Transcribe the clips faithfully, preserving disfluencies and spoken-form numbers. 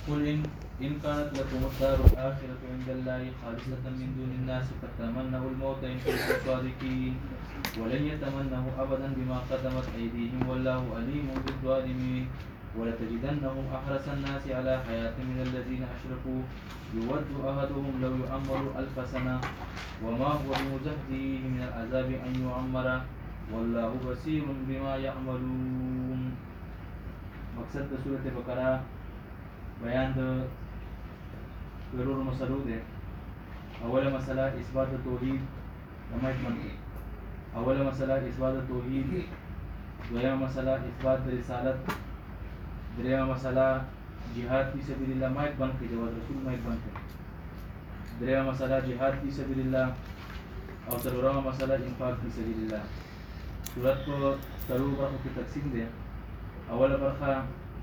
قل إن إن كانت لكم الدار الآخرة عند الله خالصة من دون الناس فتمنوا الموت إن كنتم صادقين ولن يتمنوا أبدا بما قدمت أيديهم والله عليم بالظالمين ولتجدنهم أحرص الناس على حياة من الذين أشركوا يود أحدهم لو يعمر ألف سنة وما هو بمزحزحه من العذاب أن يعمر والله بصير بما يعملون. مقصد د سورة بقره بیان د ضرور مسلو ده. اوله مسله اثبات توحید لمایت منطق. اوله مسله اثبات توحید، دویمه مسله اثبات رسالت، دریمه مسله جهاد فی سبیل الله مایت بند کی جواز رسول مایت بند کی، دریمه مسله جهاد فی سبیل الله او څلورمه مسله انفاق فی سبیل الله. صورت په څلورو برخو کې تقسیم ده. اوله برخه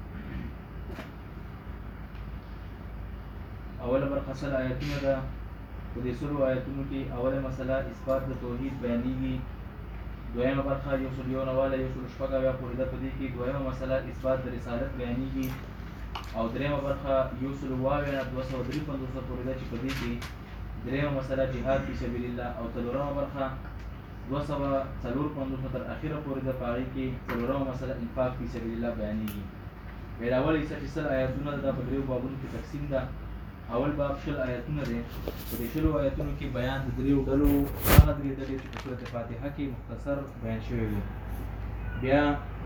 اوله برخه سل آیتونه ده. په دې سلو آیتونو کې اوله مسله اثبات د توحید بیانېږي، دویمه برخه یو سل یو نواله یو سل شپږ اویا پورې ده. په دې کې دویمه مسله اثبات د رسالت بیانېږي او دریمه برخه یو سل اووه اویا نه دوه سوه درې پنځوسه پورې ده چې په دې کې دریمه مسله جهاد فی سبیل الله او څلورمه برخه دوه سوه څلور پنځوسه تر اخره پورې ده. په هغې کې څلورمه مسله انفاق فی سبیل الله بیانېږي. بیا د اول حصه چې سل آیتونه ده په دریو بابونو کې تقسیم ده. اول باب شل آیتونه دی. په دې شلو آیتونو کې بیان د دریو ډلو هغه درې ډلې چې په سورة فاتحه کې مختصر بیان شوی وي. بیا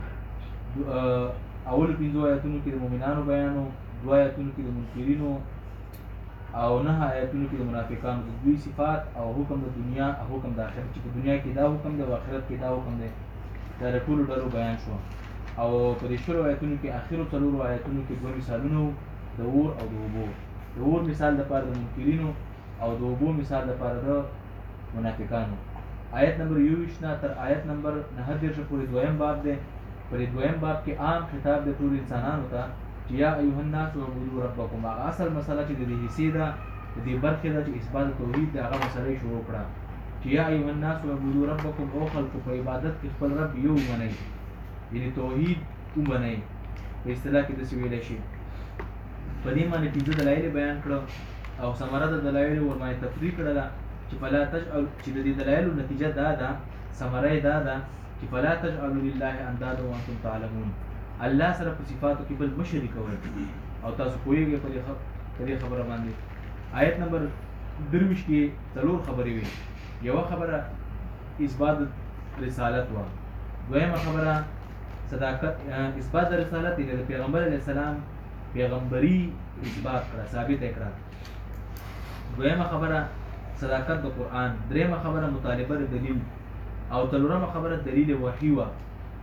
اول پنځو آیتونو کې د مؤمنانو بیانو، دوه آیتونو کې د منکرینو او نهه آیتونو کې د منافقانو د دوی صفات او حکم د دنیا او حکم د آخرت چې په دنیا کې دا حکم دی او آخرت کې دا حکم دی. دا د ټولو ډلو بیان شو. او په دې شلو آیتونو کې اخرو څلورو آیتونو کې دوه مثالونه د اور او د اوبو. د اور مثال لپاره د منکرینو او د اوبو مثال لپاره د منافقانو. آیت نمبر یوویشت نه تر آیت نمبر نهه دېرش پورې دویم باب دی. په دې دویم باب کې عام خطاب د ټولو انسانانو ته چې یا ایها الناس اعبدوا ربکم. هغه اصل مسله چې د دې حصې ده، د دې برخې ده چې اثبات توحید د هغه مسله یې شروع کړه چې یا ایها الناس اعبدوا ربکم، او خلکو په عبادت کې خپل رب یو ومنئ، یعنې توحید ومنئ. په اصطلاح کې داسې ویلی شي. په دې باندې پنځه دلایل بیان کړه او ثمره د دلایلو ورباندې تفریق کړله چې فلا تجعل چې د دې دلایلو نتیجه دا ده، ثمره یې دا ده چې فلا تجعلوا لله اندادا وانتم تعلمون. الله سره په صفاتو کې بل مه شریکوئ او تاسو پوهېږئ په دې خبره باندې. آیت نمبر درویشت کې څلور خبرې وې. یوه خبره اثبات رسالت وه، دویمه خبره صداقت اثبات د رسالت یعنې د پیغمبر علیه السلام پیغمبري اثبات کړه، ثابت یې کړه. دویمه خبره صداقت د قرآن، دریمه خبره مطالبه د دلیل او څلورمه خبره دلیل وحي وه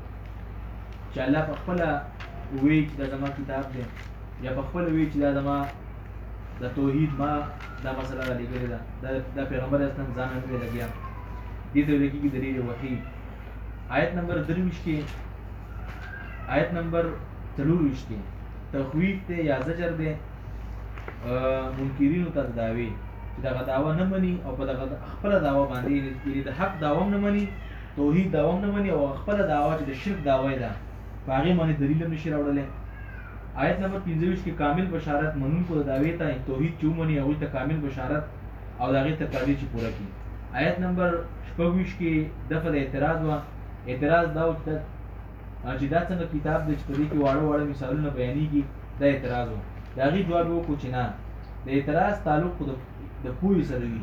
چې الله په خپله ووایي چې دا زما کتاب دی یا په خپله ووایي چې دا زما د توحید ما دا مسله رالیږلې ده، دا پیغمبر اسلام ځان نه دی لګیا. دې ته ویل کېږي دلیل وحي. آیت نمبر درویشت کې آیت نمبر څلورویشت کې تخویف دی یا زجر دی منکرینو ته د دعوې چې دغه دعوه نه مني او په دغه خپله دعوه باندې یعنې د حق دعوه هم نه مني، توحید دعوه هم نه مني او خپله دعوه چې د شرک دعوه یې ده په هغې باندې دلیل هم نشي راوړلی. آیت نمبر پنځه ویشت کې کامل بشارت منونکو د دعوې ته توحید چې ومني هغوی ته کامل بشارت او د هغې تقاضې چې پوره کړي. آیت نمبر شپږ ویشت کې دفع د اعتراض وه. اعتراض دا و چې دا څنګه کتاب دی چې په دې کې واړه واړه مثالونه بیانېږي، دا اعتراض و. د هغې جواب یې وکړو چې نه، د اعتراض تعلق خو د پوهې سره وي،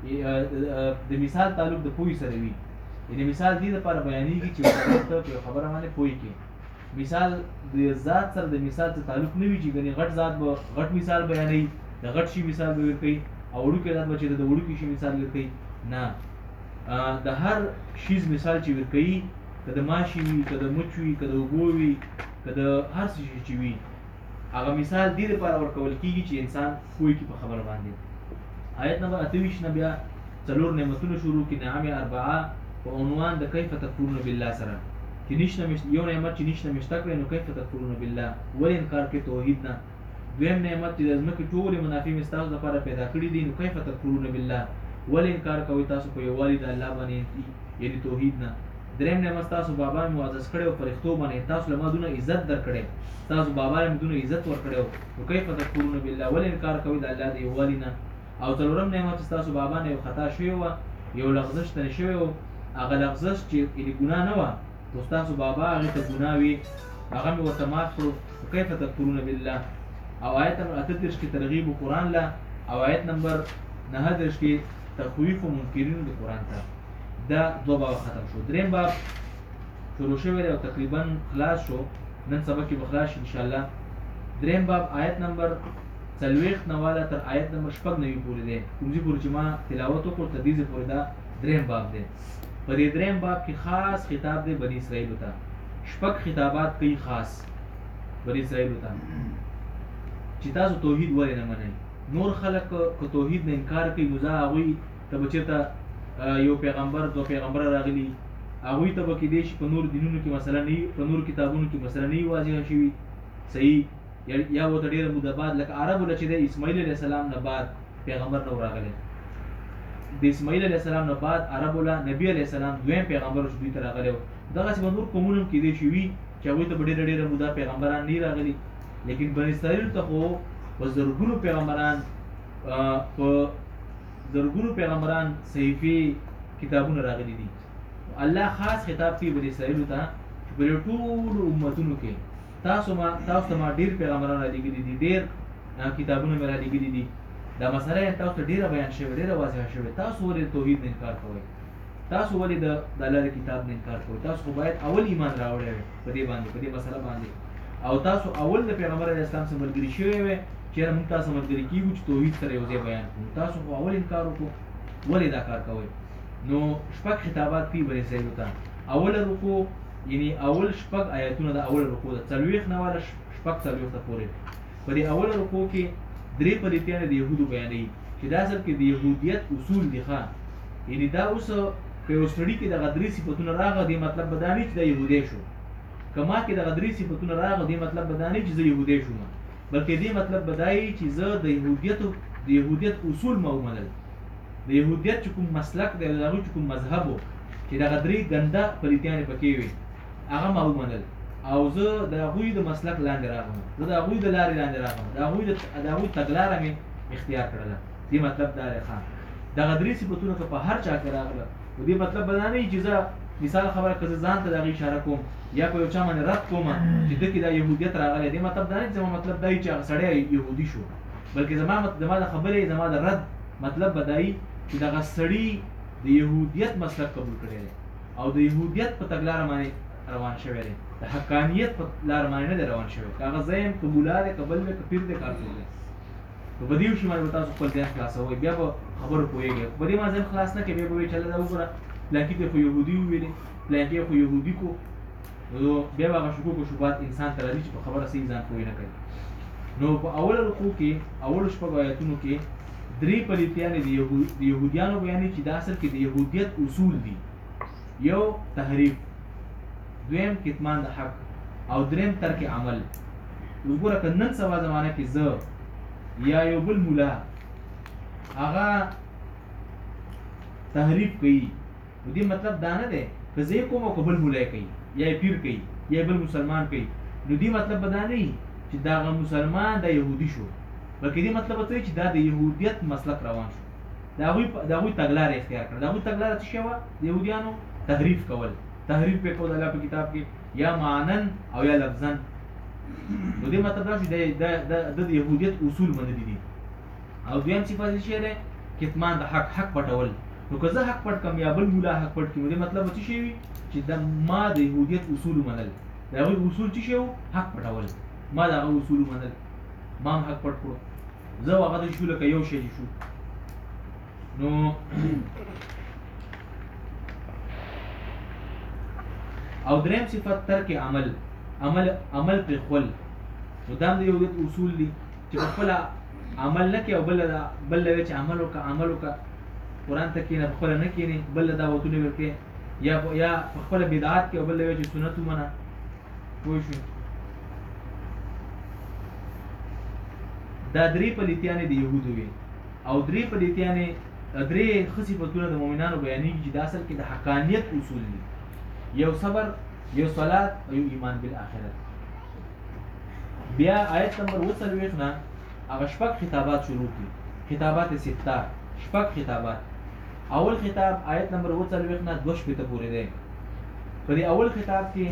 د مثال تعلق د پوهې سره وي. یعنې مثال دې لپاره بیانېږي چې ته په یو خبره باندې پوه کړې. مثال د ذات سره د مثال څه تعلق نه وي چې ګنې غټ ذات به غټ مثال بیانوي، د غټ شي مثال به ورکوي او وړوکی ذات به چې د وړوکي شي مثال ورکوي. نه، د هر شیز مثال چې ورکوي، که د ماشي وي، که د مچ وي، که د اوبو وي، که د هر څه شي چې وي، هغه مثال دې لپاره ورکول کېږي چې انسان پوه کړي په خبره باندې. آیت نمبر اته ویشت نه بیا څلور نعمتونه شروع کړي، نعم اربعه په عنوان د کیف تکفرون بالله سره چې نشته یو نعمت چې نشته مشته کړی نو کیف تکفرون بالله، ولې انکار کوي توحید نه. دویم نعمت چې د ځمکې ټولې منافع مې ستاسو لپاره پیدا کړي دي نو کیف تکفرون بالله، ولې انکار کوئ تاسو په یووالي د الله باندې یعنې توحید نه. دریم نعمت تاسو بابا مې معزز کړی او فرښتو باندې تاسو له ما دونه عزت درکړی تاسو بابا مې دونه عزت ورکړی نو کیف تکفرون بالله ولې انکار کوئ د الله د یووالي نه او څلورم نعمت چې تاسو بابا نه یو خطا شوی وه یو لغزش ترې شوی و هغه لغزش چې یعنې ګناه نه وه خو ستاسو بابا هغې ته ګناه وي هغه مې ورته مات کړو کیف تکفرون بالله او آیت نمبر اته دېرش کې ترغیب قرآن له او آیت نمبر نهه دېرش کې تخویف منکرینو د قرآن ته دا دوه باب ختم شو دریم باب شروع شوی دی او تقریبا خلاص شو نن سبا کې به خلاص شي انشاءالله دریم باب آیت نمبر څلوېښت نه واله تر آیت نمبر شپږ نوي پورې دی کوم ځای پورې چې ما تلاوت وکړو تر دې ځای پورې دا دریم باب دی په دې دریم باب کې خاص خطاب دی بني اسرائیلو ته شپږ خطابات کوي خاص بني اسرائیلو ته چې تاسو توحید ولې نه منئ نور خلک که توحید نه انکار کوي نو زه هغوی ته به چېرته یو پیغمبر دو پیغمبره راغلي هغوی ته به کیدای شي په نور دینونو کې مثلا نه په نور کتابونو کې مثلا نه واضحه شوي صحیح یا ورته ډېره موده بعد لکه عربو له چې د اسماعیل علیه السلام نه بعد پیغمبر نه راغلی د اسماعیل علیه السلام نه بعد عربو له نبي علیه السلام دویم پیغمبر دوی ته راغلی و دغسې به نور قومونه هم کیدای شي وي چې هغوی ته به ډېره ډېره موده پیغمبران نه راغلي لیکن بني اسرائیل ته خو په زرګونو پیغمبران په زرګونو پیغمبران صحیفې کتابونه راغلي دي الله خاص خطاب کوي بني اسرائیلو ته چې په ټولو امتونو کې تاسو ما تاسو ته ما ډېر پیغمبران رالیږلي دي ډېر کتابونه مې رالیږلي دي دا مسله یې تاسو ته ډېره بیان شوې ډېره واضحه شوې تاسو ولې توحید نه انکار کوئ تاسو ولې د الله د کتاب نه انکار کوئ تاسو خو باید اول ایمان راوړی وئ په دې باندې په دې مسله باندې او تاسو اول د پیغمبر علیه السلام سره ملګري شوي وئ چېرې موږ تاسو ملګري کېږو چې توحید سره یو ځای بیان کړو تاسو خو اول انکار وکړو ولې دا کار کوئ نو شپږ خطابات کوي بني اسرائیلو ته اوله رکوع یعنی اول شپږ آیتونه د اوله رکوع ده څلوېښت نه واله شپږ څلوېښته پورې په دې اوله رکوع کې درې پلیتیانې د یهودو بیانوي چې دا اصل کې د یهودیت اصول دي ښه یعنی دا اوس که یو سړي کې دغه درې صفتونه راغله دې مطلب به دا نه چې دا یهودی شو که ما کې دغه درې صفتونه راغله دې مطلب به دا نه چې زه یهودی شوم بلکې دې مطلب به دا وي چې زه د یهودیت د یهودیت اصول ما ومنل د یهودیت چې کوم مسلک دی د هغوی چې کوم مذهب و چې دغه درې ګنده پلیتیانې پکې وي هغه ما ومنل او زه د هغوی د مسلک لاندې راغلم زه د هغوی د لارې لاندې راغلم د هغوی د هغوی تګلاره مې اختیار کړله دې مطلب دا دی ښه دغه درې صفتونه که په هر چا کې راغله نو دې مطلب به دا نه وي چې زه مثال خبره که زه ځان ته د هغې اشاره کوم یا په یو چا باندې رد کوم چې ده کې دا یهودیت راغلی دې مطلب دا نه چې زما مطلب دا وي چې هغه سړی یهودي شو بلکې زما زما د خبرې زما د رد مطلب به دا وي چې دغه سړي د یهودیت مسلک قبول کړی دی او د یهودیت په تګلاره باندې روان شوی دی د حقانیت په لار باندې نه دی روان شوی که هغه ځای هم که ملا دی که بل دی که پیر دی که هر څوک دی نو په دې وشي باندې به تاسو خپل ذهن خلاصوئ بیا به خبرو پوهېږئ په دې باندې ذهن خلاص نه کوي بیا به وایي چې دا وګوره پلانکي ته خو یهودي وویلې پلانکي خو یهودي کو نو بیا به هغه شکوک و شبهات انسان ته راځي چې په خبره صحیح ځان پوه نه کوي نو په اوله رکوع کې اولو شپږو آیتونو کې درې پلیتیانې د یهودیانو بیانوي چې دا اصل کې د یهودیت اصول دي یو تحریف دویم کتمان د حق او دریم ترک عمل وګوره که نن سبا زمانه کې زه یا یو بل مولا هغه تحریف کوي نو دې مطلب دا نه دی که زه یې کوم او که بل مولا یې کوي یا یې پیر کوي یا بل مسلمان کوي نو دې مطلب به دا نه وي چې دغه مسلمان د یهودي شو بلکې دې مطلب به څه وي چې دا د یهودیت مسلک روان شو د هغوی د هغوی تګلاره اختیار کړه د هغوی تګلاره څه شی وه د یهودیانو تحریف کول تحریف پې کول الله په کتاب کې یا معنن او یا لفظا نو دې مطلب دا شو د د یهودیت اصول منلي دي او دویم صفت یې شی دی کتمان د حق حق پټول نو که زه حق پټ کړم یا بل مولا حق پټ کړي نو دې مطلب به څه شی وي چې د ما د یهودیت اصول منل د هغوی اصول څه شی وو حق پټول ما د هغه اصول منل ما هم حق پټ کړو زه او هغه د شو لکه یو شی شو نو او دریم صفت ترک عمل عمل عمل پر خپل نو دا د یهودیت اصول دي چې په خپل عمل نه کوي او بل بل لوي چې عمل وکړه عمل وکړه قرآن ته کښېنه په خپله نه کښېنې بل له دعوتونه ورکړې یا یا په خپله بدعات کې او بل لوي چې سنت ومنه پوه شو دا درې پلیتیانې د یهودو وي او درې پلیتیانې درې ښه صفتونه د مؤمنانو بیانېږي چې دا اصل کې د حقانیت اصول دي یو صبر، یو صلات او یو ایمان بالآخرت. بیا آیت نمبر اوه څلوېښت نه هغه شپږ خطابات شروع کړي، خطابات سته، شپږ خطابات. اول خطاب آیت نمبر اوه څلوېښت نه دوه شپېته پورې دی. په دې اول خطاب کې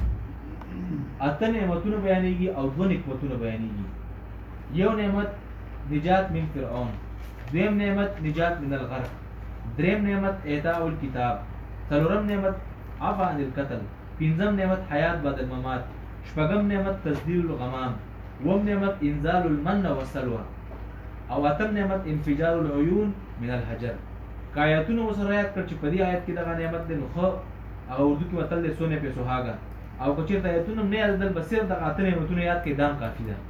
اته نعمتونه بیانېږي او دوه نعمتونه بیانېږي. یو نعمت نجات من فرعون، دویم نعمت نجات من الغرق، دریم نعمت اعطاء الكتاب، څلورم نعمت عفا عن القتل، پنځم نعمت حیات بعد الممات، شپږم نعمت تسدید الغمام، اووم نعمت انزال المن والسلوى، او اتم نعمت انفجار العيون من الحجر. که آیاتونه وسره یاد کړ چې په دې آیت کې دغه نعمت دی نو ښه هغه اردو کې متل دی سونے پہ سهاگا، او که چېرته آیتونه نه یادېدل بس صرف دغه اته نعمتونه یاد کړئ دام کافي ده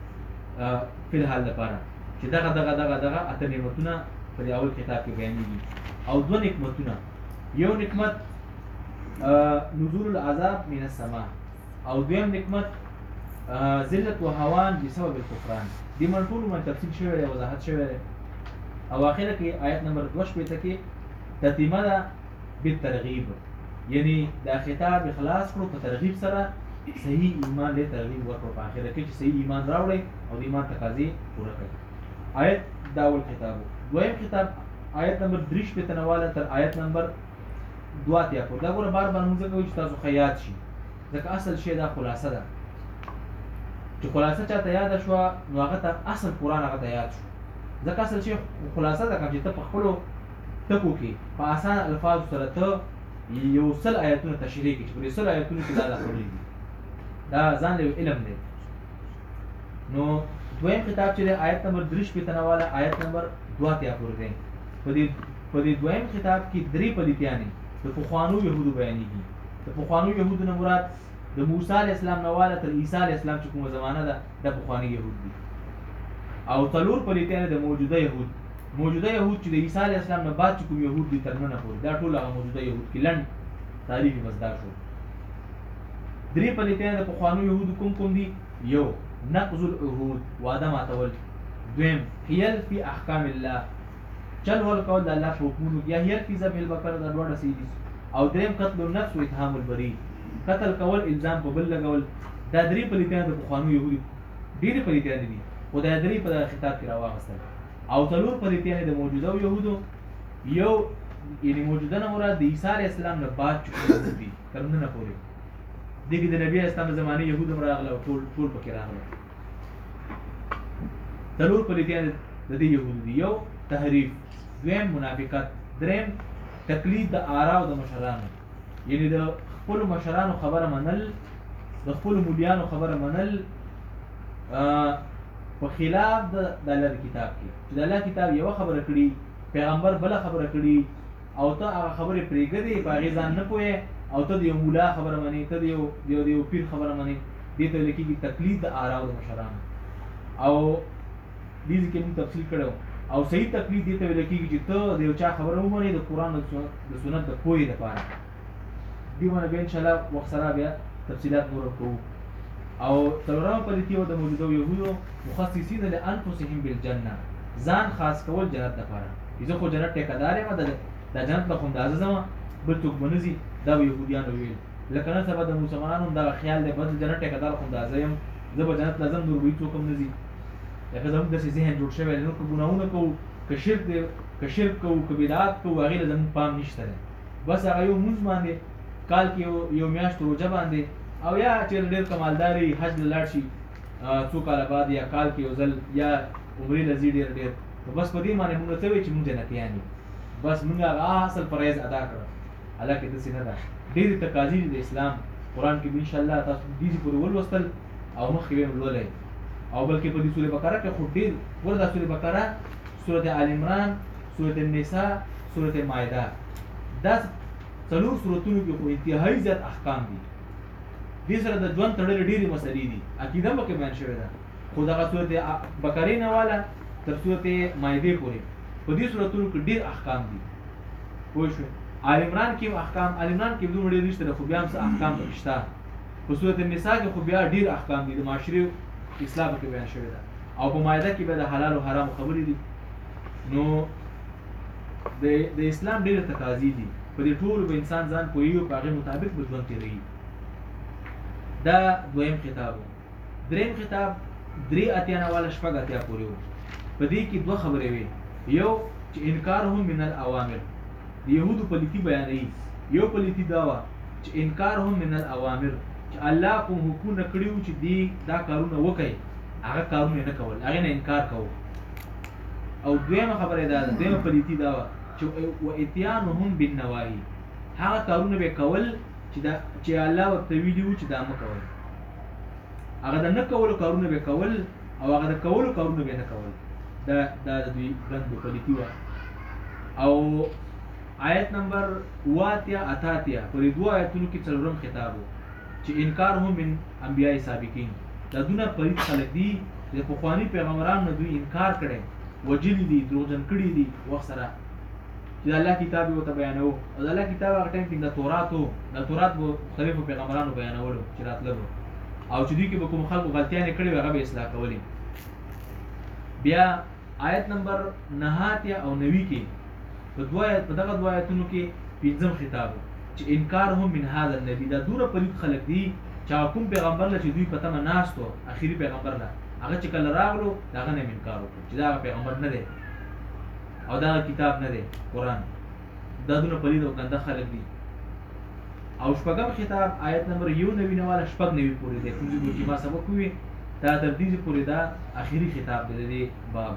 فی الحال لپاره چې دغه دغه دغه دغه اته نعمتونه په دې اول کتاب کې بیانېږي. او دوه نعمتونه، یو نعمت نزول العذاب من السماء، او دویم نعمت ذلت و هوان بسبب الکفران. دې من ټولو باندې تفصیل شوی دی، وضاحت شوی دی. او اخره کې آیت نمبر دوه شپېته کې تتمه ده بالترغیب، یعنی دا خطاب اخلاص کړو په ترغیب سره، صحیح ایمان له ترغیب ورکړو په اخره کې چې صحیح ایمان راوړي او د ایمان تقاضې پوره کړي. آیت دا اول خطاب. دویم خطاب آیت نمبر درې شپېته نه واله تر آیت نمبر دوه اتیا پورې. دا ګوره بار بار موږ کوو چې تاسو خیاط شي، ځکه اصل شی دا خلاصه ده چې خلاصه چاته یاده شوه نو هغه ته اصل قرآن هغه ته یاد شو، ځکه اصل شی خلاصه ده کوم چې ته په خپلو ټکو کې په اسان الفاظو سره ته یو سل آیتونه تشریح کړي چې په دې سل آیتونو کې دا دا خبرې دي، دا ځان له علم دی. نو دویم خطاب چې دی آیت نمبر درې شپېته نه واله آیت نمبر دوه اتیا پورې دی. په دې په دې دویم خطاب کې درې پلیتیانې د پخوانو یهودو بیانېږي. د پخوانو یهودو نه مراد د موسی علیه السلام نه واله تر عیسی علیه السلام چې کومه زمانه ده دا پخواني یهود دي. او څلور پلیتیانې د موجوده یهود، موجوده یهود چې د عیسی علیه السلام نه بعد چې کوم یهود دي تر ننه پورې، دا ټول هغه موجوده یهود کې لنډ تعریف یې مزدا شو. درې پلیتیانې د پخوانو یهودو کوم کوم دي؟ یو نقض العهود، وعده ماتول. دویم حیل فی احکام الله، چل ول کول د الله په حکمونو کې، یا حیل فی ذبح البقره، دا دواړه صحیح دي. او دریم قتل النفس و اتهام البری، قتل کول الزام په بل لګول. دا درې پلیتیانې د پخوانو یهودو ډېرې پلیتیانې دي، خو دا درې په خطاب کې راواغستل. او څلور پلیتیانې د موجوده یهودو، یو یعنی موجوده نه مراد د عیسی علیه السلام نه بعد چې کوم دي تر ننه پورې، دې کې د نبی علیه السلام د زمانې یهود هم راغله او ټول ټول پکې راغله. څلور پلیتیانې د دې یهودو دي، یو تحریف، دویم منافقت، دریم تقلید د آراو د مشرانو، یعنی د خپلو مشرانو خبره منل، د خپلو مولیانو خبره منل په خلاف د الله د کتاب کې. چې د الله کتاب یوه خبره کړي، پیغمبر بله خبره کړي، او ته هغه خبرې پرېږدې، په هغې ځان نه پوهې، او ته د یو مولا خبره منې، ته د یو د یو پیر خبره منې. دې ته ویل کېږي تقلید د آراو د مشرانو. او دې ځای کې موږ تفصیل کړی او صحیح تقلید دې ته ویل کېږي چې ته د یو چا خبره ومنې د قرآن د سنت د پوهې لپاره. دې باندې بیا انشاءالله وخت سره بیا تفصیلات نور کوو. او څلورمه پلیتي وه د موجوده یهودو مخصصین لانفسهم بالجنه، ځان خاص کول جنت لپاره. زه خو جنت ټیکهدار یم، دا جنت له خو همدازه ځمه، بل څوک به نه ځي. دا به یهودیانو ویل. لکه نن سبا د مسلمانانو هم دغه خیال دی، بس جنت ټیکهدار خو همدازه یم، زه به جنت له ځم، نور به څوک هم نه ځي. لکه زموږ داسې ذهن جوړ شوی دی، نور که ګناهونه کوو، که شرک دی، که شرک کوو، که بدعات کوو، هغې له زموږ پام نشته دی. بس هغه یو مونځ باندې کال کې یو میاشت روژه باندې، او یا چېرې ډېر کمالداري حج له لاړ شي څو کاله بعد، یا کال کې یو ځل، یا عمرې له ځي ډېر ډېر، نو بس په دې باندې مونږ ته وایي چې مونږ جنتیان یو. بس مونږ هغه اصل فرایض ادا کړه. حالانکې داسې نه ده. ډېرې تقاضې دي د اسلام قرآن کې به انشاءالله تاسو دې پورې ولوستل او مخکې به یې لولئ. او بلکې په دې سورې بقره کې خو ډېر ګوره، دا سورې بقره، سورت آل عمران، سورت النساء، سورت مائده، دا څلور سورتونو کې خو انتهایي زیات احکام دي. دې سره د ژوند تړلې ډېرې مسلې دي، عقیده هم پکې بیان شوې ده. خو دغه سورت بقرې نه واله تر سورت مائدې پورې په دې سورتونو کې ډېر احکام دي. پوه شوې؟ آل عمران کې هم احکام، آل عمران کې دومره ډېر نشته، خو بیا هم څه احکام پکې شته. په سورت النساء کې خو بیا ډېر احکام دي، د معاشرې اصلاح پکې بیان شوې ده. او په مائده کې بیا د حلال او حرامو خبرې دي. نو د د اسلام ډېرې تقاضې دي په دې ټولو به انسان ځان پوهیږي او په هغې مطابق به ژوند تېروي. دا دویم خطاب و. دریم خطاب درې اتیا نه واله شپږ اتیا پورې و. په دې کې دوه خبرې وې. یو چې انکارهم من الاوامر، د یهودو پلیتي بیانوي. یو پلیتي دا وه چې انکارهم من الاوامر، چې الله کوم حکمونه کړي وو چې دی دا کارونه وکړي، هغه کارونه یې نه کول، هغې نه انکار کوو. او دویمه خبره دا ده، دویمه پلیتي دا وه چې و اتیانهم بالنواهي، هغه کارونه به کول چې دا چې الله ورته ویلي وو چې دا مه کوئ. هغه د نه کولو کارونه به کول او هغه د کولو کارونه به نه کول. دا دا د دوی ګند پلیتي وه. او آیت نمبر اوه اتیا اته اتیا په دې دوه آیتونو کې څلورم خطاب و چې انکار هم من انبیاء سابقین. دا دونه پلیت خلک دي چې د پخواني پیغمبرانو نه دوی انکار کړی، وجلي دي، دروغجن کړي دي وخت سره، چې د الله کتاب یې ورته بیانوو. او د الله کتاب هغه ټایم کې د تورات و، د تورات به مختلفو پیغمبرانو بیانولو چې راتللو، او چې دوی کې به کوم خلکو غلطیانې کړې وې هغه به اصلاح کولې. بیا آیت نمبر نهه اتیا او نوي کې په دوه په دغه دوه آیتونو کې پنځم خطاب چې انکار هم من هذا النبي. دا دوره پلیت خلک دي چې کوم پیغمبر له چې دوی په تمه ناست و، اخري پیغمبر له هغه چې کله راغلو د هغه نه انکار وکړو چې دا هغه پیغمبر نه دی او دا کتاب نه دی قرآن. دا دونه پلید او ګنده خلک دي. او شپږم خطاب آیت نمبر یو نوي نه واله شپږ نوي پورې دی، کوم ځای چې ما سبق ووي دا تر دې پورې دا اخري خطاب دی د دې باب.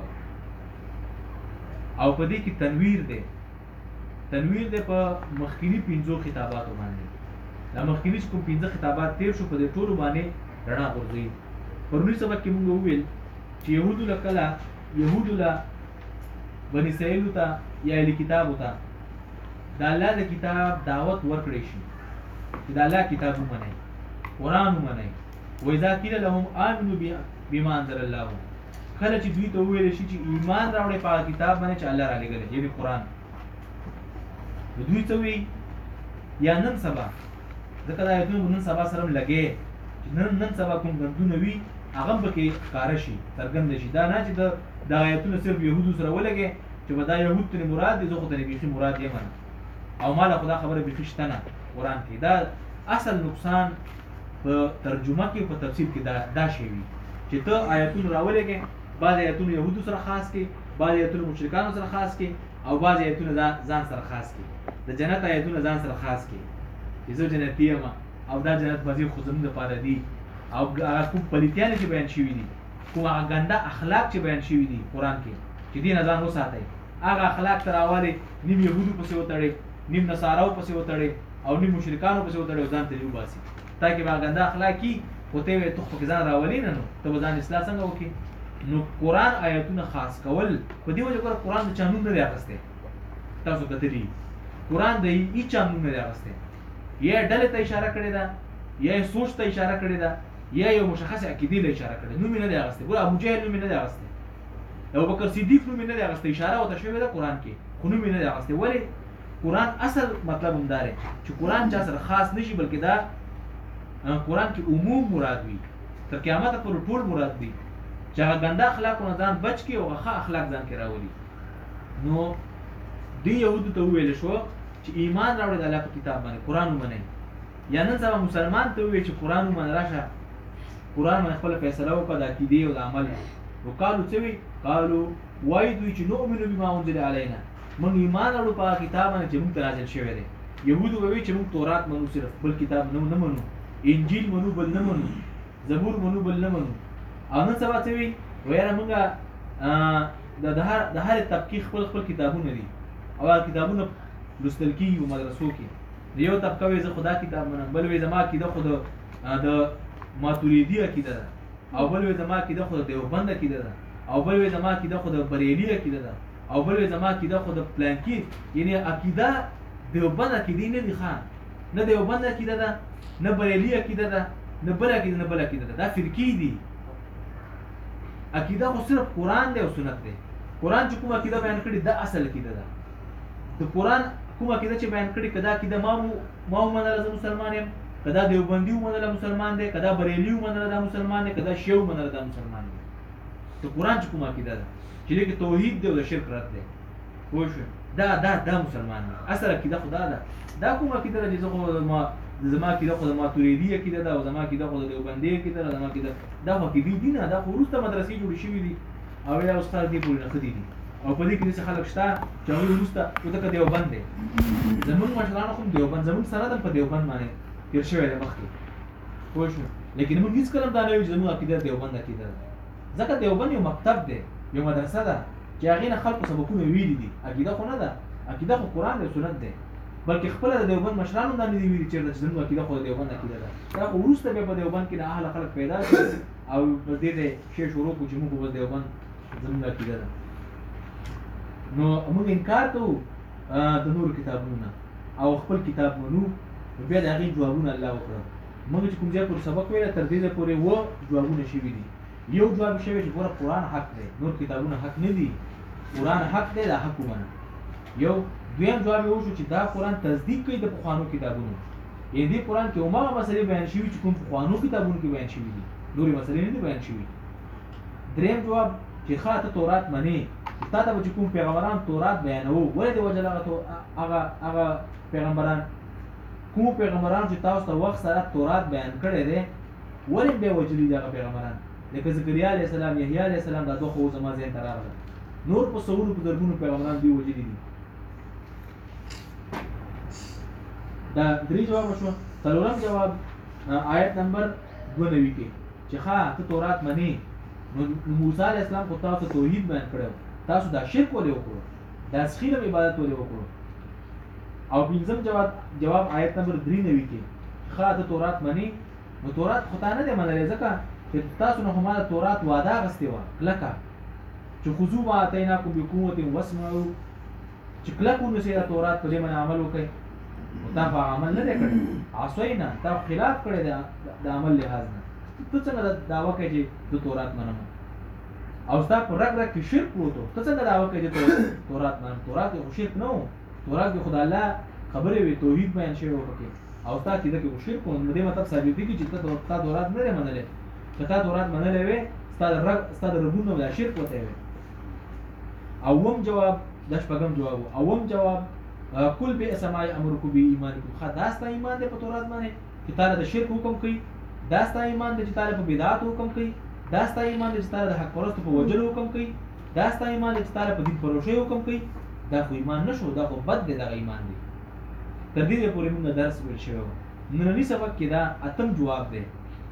او په دې کې تنویر دی، تنویر دی په مخکینی پنځو خطاباتو باندې. دا مخکینی چې کوم پنځه خطابات تیر شو په دې ټولو باندې رڼا غورځوي. پرونی سبق کې موږ وویل چې یهودو له کله یهودو له بني اسرائیلو ته یا اهل کتابو ته د الله د کتاب دعوت ورکړی شي چې د الله کتاب ومنئ، قرآن ومنئ. وإذا قیل لهم آمنوا بما انزل الله، کله چې دوی ته وویل شي چې ایمان راوړئ په هغه کتاب باندې چې الله رالیږلی، یعنې قرآن، نو دوی څه وایي یا نن سبا، ځکه دا آیتونه نن سبا سره هم لګې چې نن نن سبا کوم ګندونه وي هغه هم پکې ښکاره شي، څرګنده شي. دا نه چې دا آیتونه صرف یهودو سره ولګې چې به دا یهود ترې مراد دي، زه خو ترې بیخي مراد یم او ما له خو دا خبره بیخي شته نه قرآن کې. دا اصل نقصان په ترجمه کې په تفسیر کې دا دا شی وي چې ته آیتونه راولګې، بعض آیتونه یهودو سره خاص کې، بعض آیتونه مشرکانو سره خاص کې، او بعض آیتونه ځان سره خاص کې. د جنت آیتونه ځان سره خاص کې چې زه جنتي یم او دا جنت مزید خو زموږ دپاره دي، او هغه کوم پلیتیانې چې بیان شوي دي، کوم هغه ګنده اخلاق چې بیان شوي دي قرآن کې چې دې نه ځان وساتئ، هغه اخلاق ته راولئ، نیم یهودو پسې وتړئ، نیم نصاراو پسې وتړئ او نیم مشرکانو پسې وتړئ او ځان ترې وباسي، تاکې به هغه ګنده اخلاق کي خو ته یې وایې ته خو پکې ځان راولې نه، نو ته به ځان اصلاح څنګه وکړې؟ نو قرآن آیتونه خاص کول په دې وجه ګوره قرآن د چا نوم نه دی اخیستی. تاسو کتلي قرآن د هېچا نوم نه دی اخیستی، یا یې ډلې ته اشاره کړې ده، یا یې سوچ ته اشاره کړې ده، یا یو مشخص عقیدې له اشاره کړې، نوم یې نه دی اخیستی. ګوره ابو جهل نوم یې نه دی اخیستی، ابوبکر صدیق نوم یې نه دی اخیستی، اشاره ورته شوې ده قرآن کې، خو نوم یې نه دی اخیستی. ولې؟ قرآن اصل مطلب همدا دی چې قرآن چا سره خاص نشي، بلکې دا قرآن کې عموم مراد وي، تر قیامته پورې ټول مراد وي چې هغه ګنده اخلاقو نه ځان بچ کړي او هغه ښه اخلاق ځان کې راولي. نو دې یهودو ته وویل شو چې ایمان راوړئ د الله په کتاب باندې، قرآن ومنئ. یا نن سبا مسلمان ته ووایي چې قرآن ومنه، راشه قرآن باندې خپله فیصله وکړه د عقیدې او د عمل. نو قالو څه وایي؟ قالو وایي دوی چې نؤمنو بما انزل علینا، موږ ایمان راوړو په هغه کتاب باندې چې موږ ته نازل شوی دی. یهودو به وایي چې موږ تورات منو، صرف بل کتاب نه منو، انجیل منو بل نه منو، زبور منو بل نه منو. او نن سبا څه وایي؟ ویاره موږ د هرې طبقې خپل خپل کتابونه دي او هغه کتابونه لوستل کېږي په مدرسو کې. د یو طبقه وایي زه خو دا کتاب منم، بل وایي زما عقیده خو د ماتوریدي عقیده ده، او بل وایي زما عقیده خو د دیوبند عقیده ده، او بل وایي زما عقیده خو د بریلي عقیده ده، او بل وایي زما عقیده خو د پلانکي. یعنې عقیده دیوبند عقیدې نه دي ښه، نه دیوبند عقیده ده، نه بریلي عقیده ده، نه بل عقیده نه بل عقیده ده، دا فرقې دي. عقیده خو صرف قرآن دی او سنت دی. قرآن چې کوم عقیده بیان کړي دا اصل عقیده ده. د قرآن کوم عقیده چې بیان کړي که دا عقیده ما ما ومنله زه مسلمان یم، که دا دیوبندي ومنله مسلمان دی، که دا بریلي ومنله دا مسلمان دی، که دا شیعه ومنله دا مسلمان دی. د قرآن چې کوم عقیده ده چې دې کې توحید دی او د شرک رد دی. پوه شوې؟ دا دا دا مسلمان دی اصل عقیده خدا ده دا کوم عقیده ده چې زه خو ما زما عقیده خو د ماتوریدي عقیده ده او زما عقیده خو د دیوبندي عقیده ده زما عقیده دا خو عقیدې دي نه دا خو وروسته مدرسې جوړې شوي دي او یا استاد دې پورې نښتي دي او په دې کې داسې خلک شته چې هغوی وروسته ودکه دیوبند دی زمونږ مشرانو خو دیوبند زمونږ سند هم په دیوبند باندې تېر شوی دی مخکې پوه شو لیکن موږ هېڅکله هم دا نه وایو چې زموږ عقیده دیوبند عقیده ده ځکه دیوبند یو مکتب دی یو مدرسه ده چې هغې نه خلکو سبقونه ویلي دي عقیده خو نه ده عقیده خو قرآن دی سنت دی بلکې خپله د دیوبند مشرانو دا نه دي ویلي چېرته چې زموږ عقیده خو د دیوبند عقیده ده دا خو وروسته بیا په دیوبند کې نااهله خلک پیدا شول او په دې ته شی شروع کړو چې موږ خو بس دیوبند زموږ عقیده ده نو موږ انکار کوو د نورو کتابونو نه او خپل کتاب منو نو بیا د هغې جوابونه الله وکړه موږ چې کوم ځای پورې سبق ویله تر دې ځای پورې اووه جوابونه شوي دي یو جواب شوی چې ګوره قرآن حق دی نور کتابونه حق نه دي قرآن حق دی دا حق ومنه یو دویم جواب یې وشو چې دا قرآن تصدیق کوي د پخوانو کتابونو یعنې دې قرآن کې هماغه مسلې بیان شوي چې کوم پخوانو کتابونو کې بیان شوي دي نورې مسلې نه دي بیان شوي دریم جواب چې ښه ته تورات منې تا ته به چې کوم پیغمبران تورات بیانوو ولې دې وجل هغه هغه پیغمبران کوم پیغمبران چې تاسو ته وخت سره تورات بیان کړی دی ولې بیا وجلي دي هغه پیغمبران لکه زکریا علیه السلام یحیی علیه السلام دا دوه خو زما ذهن ته راغله نور په سوونو په زرګونو پیغمبران دوی وجلي دي دا درې جواب شو څلورم جواب آیت نمبر دوه نوي کې چې ښه ته تورات منې نو موسی علیه السلام خو تاسو توحید بیان کړی تاسو دا شرک ولې وکړو دا سخیل عبادت ولې وکړو او پنځم جواب جواب آیت نمبر درې نوي کې ښه ته تورات منې نو تورات خو تا نه دی منلی ځکه چې تاسو نه خو ما د تورات وعده اخیستې وه کلکه چې خذو ما اتیناکم بقوة واسمعوا چې کلک ونیسئ د تورات په دې باندې عمل وکړئ نو تا خو عمل نه دی کړی عصینا تا خلاف کړی دی د عمل لحاظ نه ته څنګه دعوه کوې چې زه تورات منم او ستا په رګ رګ کې شرک پروت و ته څنګه دعوه کوې چې تورات منم تورات کې خو شرک نه و تورات کې خو د الله خبرې وې توحید بیان شوی و پکې او ستا عقیده کې خو شرک و نو دې مطلب ثابت دی چې تا تورات نه دی منلی که تا تورات منلی وې ستا د رګ ستا د رګونو دا شرک وتی وې اوم جواب دا شپږم جواب و اوم جواب کل بئس ما یأمرکم به ایمانکم ښه دا ستا ایمان دی په تورات باندې چې تا د شرک حکم کوي دا ستا ایمان دی چې تا په بدعت حکم کوي دا ستا ایمان دی چې تا د حق پرستو په وجلو حکم کوي دا ستا ایمان دی چې تا په دین فروشۍ حکم کوي دا خو ایمان نه شو دا خو بد دی دغه ایمان دی تر دې پورې موږ درس ویل شوی و ننني سبق کې دا اتم جواب دی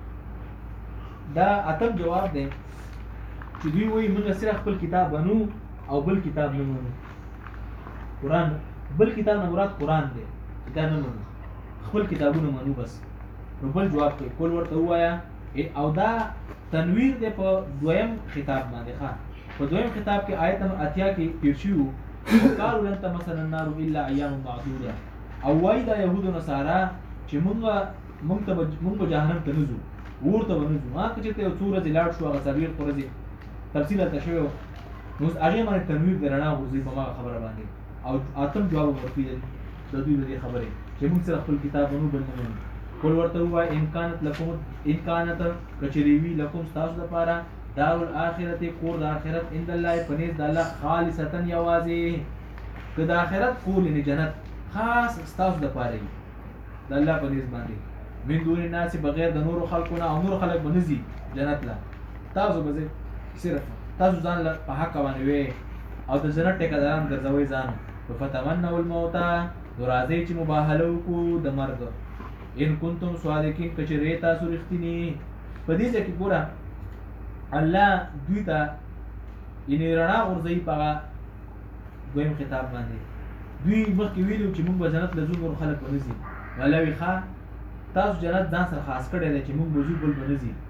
دا اتم جواب دی چې دوی وایي موږ صرف خپل کتاب منو او بل کتاب نه منو قرآن بل کتاب نه مراد قرآن دی چې دا نه منو خپل کتابونه منو بس نو بل جواب کوي کول ورته ووایه او دا تنویر دی په دویم خطاب باندې ښه په دویم خطاب کې آیت نمبر اتیا کې تیر شوي وو وقالوا لن تمسنا النار الا ایاما معدوده او وایي دا یهود و نصارا چې مونږ مونږ ته مونږ به جهنم ته نه ځو اور ته به نه ځو ما که چېرته یو څو ورځې لاړ شو هغه څلوېښت ورځې تفصیل هلته شوی و نو اوس هغې باندې تنویر د رڼا غورځوي په هماغه خبره باندې او اتم جواب ورکوي د دوی د دې خبرې چې مونږ سره خپل کتاب منو بل نه منو قل ورته ووایه امکانت لکم امکانت کچرې وي لکم ستاسو دپاره دار الاخرت کور د آخرت عند الله په نزد د الله خالصتا یوازې که د آخرت کور یعنې جنت خاص ستاسو دپاره وي د الله په نزد باندې من دون الناس بغیر د نورو خلکو نه او نور خلک به نه ځي جنت له تاسو به صرف تاسو ځان له په حق باندې وې او د جنت ټیکهداران ګرځوئ ځان فتمنوا الموت نو راځئ چې مباهله وکړو د مرګ ان کنتم صادقین که چېرې تاسو رښتیني په دې ځای کې ګوره الله دوی ته یعنې رڼا غورځوي په هغه دویم خطاب باندې دوی مخکې ویلي چې موږ به جنت له ځو نور خلک به نه ځي الله وایي ښه تاسو جنت ځان سره خاص کړی دی چې موږ به ځو بل به نه ځي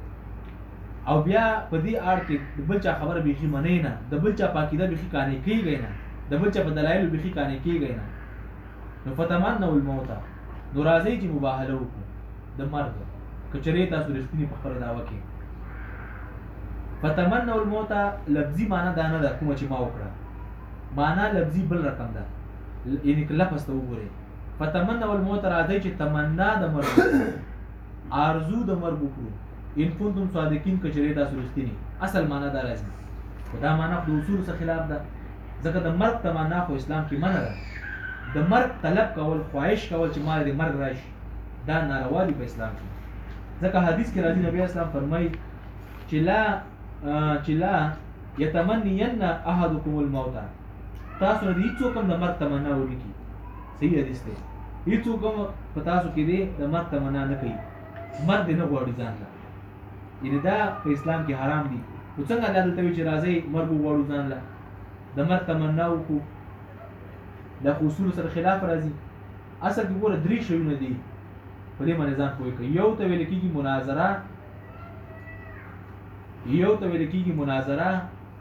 او بیا په دې اړ کې د بل چا خبره بیخي منئ نه د بل چا په عقیده بیخي قانع کېږئ نه د بل چا په دلایلو بیخي قانع کېږئ نه نو فتمنوا الموت نو راځئ چې مباهله وکړو د مرګ که چېرې تاسو رښتیني په خپله دعوه کې فتمنوا الموت لفظي معنا دا نه ده کومه چې ما وکړه معنا لفظي بل رقم ده یعنې که لفظ ته وګورئ فتمنوا الموت راځئ چې تمنا د مرګ آرزو د مرګ وکړو ان کنتم صادقین که چېرې تاسو رښتیني اصل معنا دا راځي خو دا معنا خو د اصولو څخه خلاف ده ځکه د مرګ تمنا خو اسلام کې منع ده. د مرګ طلب کول، خواهش کول چې ما د مرګ راشي، دا ناروا دي په اسلام کې. ځکه حدیث کې راځي نبی اسلام فرمایي چې لا چې لا یتمنین احدکم الموت، تاسو نه هیڅوک هم د مرګ تمنا وکړي. صحیح حدیث دی. هیڅوک هم په تاسو کې دی د مرګ تمنا نه کوي، مرګ نه غواړي ځان له. یعنې دا په اسلام کې حرام دي. نو څنګه الله دلته وایي چې راځئ مرګ وغواړو ځان له، د مرګ تمنا وکړو؟ دا خو اصولو سره خلاف راځي. اصل کې ګوره درې شیونه دي، په دې باندې ځان پوه کړئ. یو ته ویل کېږي مناظره، یو ته ویل کېږي مناظره،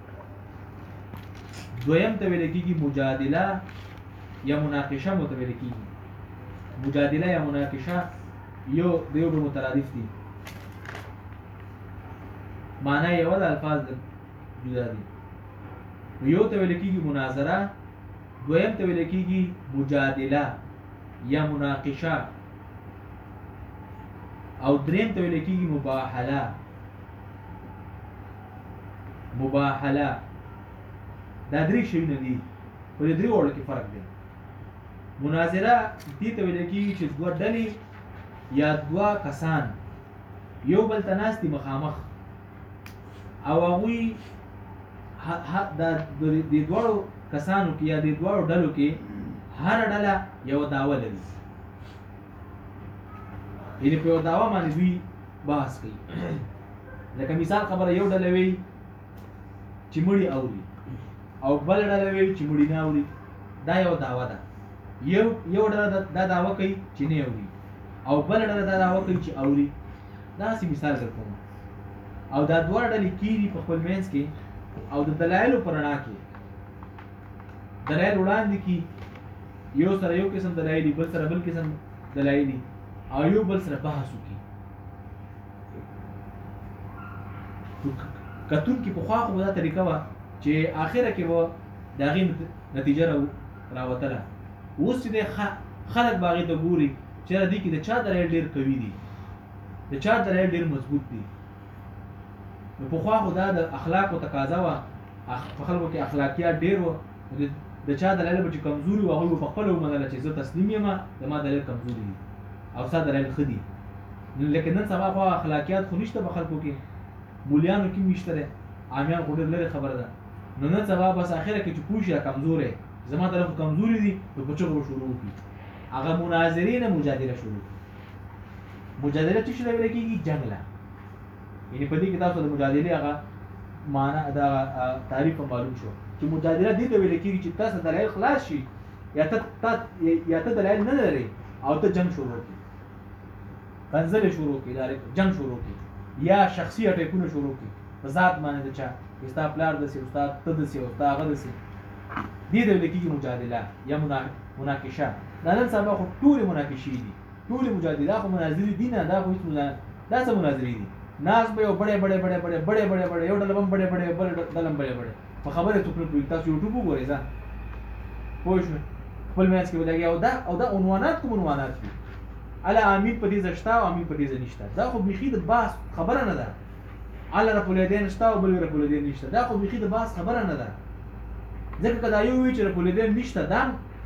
دویم ته ویل کېږي مجادله یا مناقشه. مو ته ویل کېږي مجادله یا مناقشه، یو د یو بل مترادف دي، معنی یو د الفاظ جدا دي. یو ته ویل کېږي مناظره، دویم ته ویل کېږي مجادله یا مناقشه، او دریم ته ویل کېږي مباحله. مباحله دا درې شیونه دي، په دې درې وړو کې فرق دی. مناظره دې ته ویل کېږي چې دوه ډلې یا دوه کسان یو بل ته ناستي مخامخ، او هغوی د دې دواړو کسانو کې یا د دواړو ډلو کې هر ډله یو دعوه لري. یعنې په یو دعوه باندې دوی بحث کوي. لکه مثال خبره، یو ډله وی چې مړي اوري، او بل ډله وی چې مړي نه اوري. دا یو دعوه ده. یو یو ډله دا دعوه کوي چې نه اوري، او بل ډله دا دعوه کوي چې اوري. داسې مثال درکوم. او دا دواړه ډلې کېږي په خپل منځ کې، او د دلایلو په رڼا کې دلایل وړاندې کړي. یو سره یو قسم دلایل دي، بل سره بل قسم دلایل دي، او یو بل سره بحث وکړي. کتونکي پخوا خو دا طریقه وه چې آخره کې به د هغې نتیجه راوتله. اوس چې دی خلک به هغې ته ګوري چې دې کې د چا دلایل ډېر قوي دي، د چا دلایل ډېر مضبوط دي. نو پخوا خو دا د اخلاقو تقاضا وه، په خلکو کې اخلاقیات ډېر وو. د چا دلایل به چې کمزوري وو، هغوی به په خپله ومنله چې زه تسلیم یم، زما دلایل کمزوري دي او ستا دلایل ښه دي. لیکن نن سبا خو اخلاقیات خو نشته په خلکو کې، مولیانو کې نشته دی، عامیان خو ډېر لرې خبره ده. نو نن سبا بس اخره کې چې پوه شي کمزور دی، زما دلایل خو کمزوري دي، نو په چغو به شروع وکړي. هغه مناظرې نه مجادله شروع کړي. مجادله څه شی ته ویل کېږي؟ جنګ له. یعنې په دې کې تاسو د مجادلې هغه معنا دا تعریف معلوم شو چې مجادله دې ته ویل کېږي چې تاسو دلایل خلاص شي، یا ته یا ته دلایل نه لرې او ته جنګ شروع کړي، کنځلې شروع کړي، ډایرکټ جنګ شروع کړي، یا شخصي اټیکونه شروع کړي په ذات باندې د چا، چې ستا پلار داسې، استاد ته داسې، او ستا هغه داسې. دې ته ویل کېږي مجادله یا مناقشه. دا نن سبا خو ټولې مناقشې دي، ټولې مجادله خو مناظرې دي نه. دا خو هېڅ دا څه مناظرې دي؟ ناز به یو بڑے بڑے بڑے بڑے بڑے بڑے بڑے یو ډله هم بڑے بڑے بل ډله هم بڑے بڑے په خبره څوک نه پوهېږي. تاسو یوټیوب وګورئ، ځه پوه شوې، خپل منځ کې ولګي. او دا او دا عنوانات کوم عنوانات دي؟ اله امین په دې ځای شته او امین په دې ځای نشته. دا خو بیخي د بحث خبره نه ده. اله رب العالمین شته او بل رب العالمین نشته، دا خو بیخي د بحث خبره نه ده. ځکه که دا یو وایي چې رب العالمین نشته، دا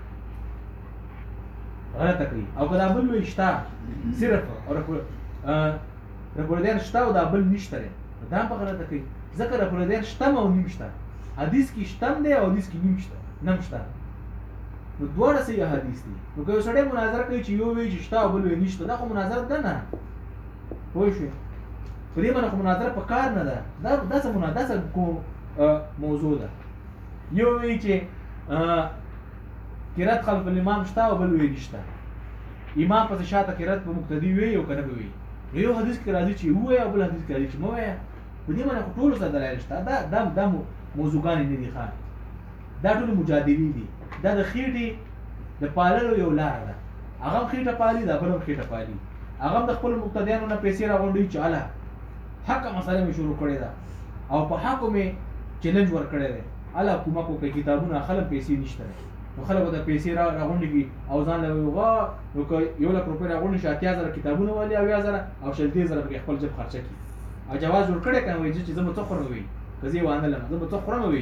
غلطه کوي. او که دا بل وایي شته صرف او رب رب العالمین شته او دا بل نشته دی، دا هم په غلطه کوي. ځکه رب العالمین شته او نیم شته. حدیث کې شته دی او حدیث کې نیم شته نم شته. نو دواړه صحیح حدیث دي. نو که یو سړی مناظره کوي چې یو وایي چې شته او بل وایي نشته، دا خو مناظره ده نه. پوه شوې؟ په دې باندې خو مناظره په کار نه ده. دا دا څه دا څه موضوع ده. یو وایي چې قرات خلف الامام شته او بل وایي نشته. امام پسې شاته قرات په مقتدي وایي او که نه به وایي. یو حدیث کې راځي چې ووایه او بل حدیث کې راځي چې مه وایه. په دې باندې خو ټولو سره دلایل شته. دا دا دا موضوعګانې نه دي ښه، دا ټولې مجادلې دي. دا د خېټې د پاللو یو لاره ده. هغه هم خېټه پالي، دا بل هم خېټه پالي. هغه هم د خپلو مقتدیانو نه پیسې راغونډوي چې هله حقه مسله مې شروع کړې ده او په حقو مې چیلنج ورکړی دی، هله کومک وکړئ، کتابونه اخلم، پیسې نشته دی. نو خلک به د پیسې راغونډې کړي او ځان له وغه نو که یو لک روپۍ راغونډې شي، اتیا زره کتابونه والي، اویا زره او شلتې زره پکې خپل جب خرچه کړي. او جواز ورکړی که نه وایي چې زه به څه خورم وایي، که زه یې وانه لرم زه به څه خورم وایي،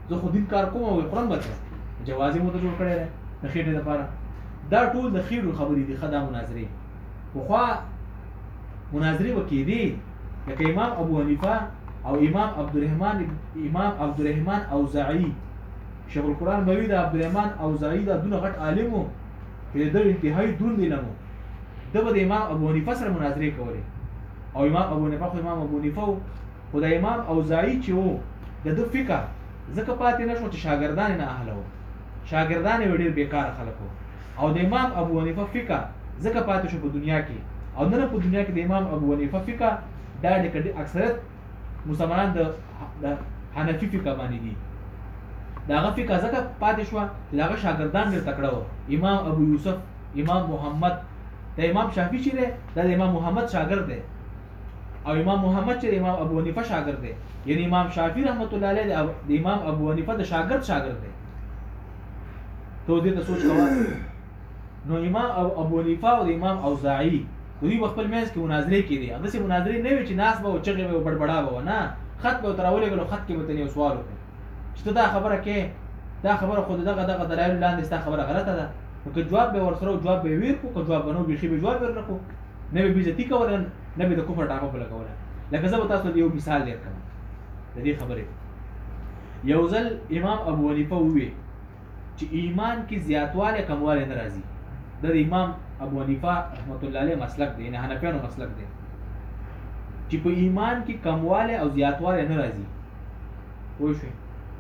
زه خو دین کار کوم او قرآن به جواز مو ته جوړ کړی دی د خېټې لپاره. دا ټول د خېټو خبرې دي. ښه دا مناظرې پخوا مناظرې به کېدې لکه امام ابو حنیفه او امام عبدالرحمن امام عبدالرحمن اوزاعي شیخ القرآن بوي د عبدالرحمن اوزاعي دا دونه غټ عالم و چې د انتهایی دروند علم و. ده به د امام ابو حنیفه سره مناظرې کولې او امام ابو حنیفه خو امام ابو حنیفه و خو د امام اوزاعي چې و د ده فکر ځکه پاتې نه شو چې شاګردان نه اهله و، شاګردان یې ډېر بېکاره خلک وو. او د امام ابو حنیفه فقه ځکه پاتې شو په دنیا کې او نه په دنیا کې د امام ابو حنیفه فقه دا د اکثریت مسلمانان د حنفي فقه باندې دي. دا هغه فقه ځکه پاتې شو چې هغه شاګردان ډېر تکړه وو. امام ابو یوسف، امام محمد، د امام شافعي چې دی دا د امام محمد شاګرد دی او امام محمد چې د امام ابو حنیفه شاګرد دی. یعنی امام شافعي رحمت الله علیه د امام ابو حنیفه د شاګرد شاګرد دی. تو دې ته سوچ کوه. نو امام ابو حنیفه او د امام اوزاعي دوی خپل منځ کې مناظرې کېدې. همداسې مناظرې نه وي چې ناس به و چغې به و بډبډا به و، نه، خط به ورته راولېږلو، خط کې به ته یو سوال وکړې چې ته دا خبره کې دا خبره خو د دغه دغه دلایلو لاندې ستا خبره غلطه ده. نو که جواب به ورسره و جواب به یې ویر کړو، که جواب به نه و بیخي به جواب ور نه کړو، نه به بېزتي کوله، نه به د کفر ټاپه په لګوله. لکه زه به تاسو ته یو مثال ډېر کړم د دې خبرې. یو ځل امام ابو حنیفه وویل چې ایمان کې زیاتوالی کموالی نه راځي. د امام ابو حنیفه رحمت الله علیه مسلک دی، یعنی حنفیانو مسلک دی چې په ایمان کې کموالی او زیاتوالی نه راځي. پوه شوې؟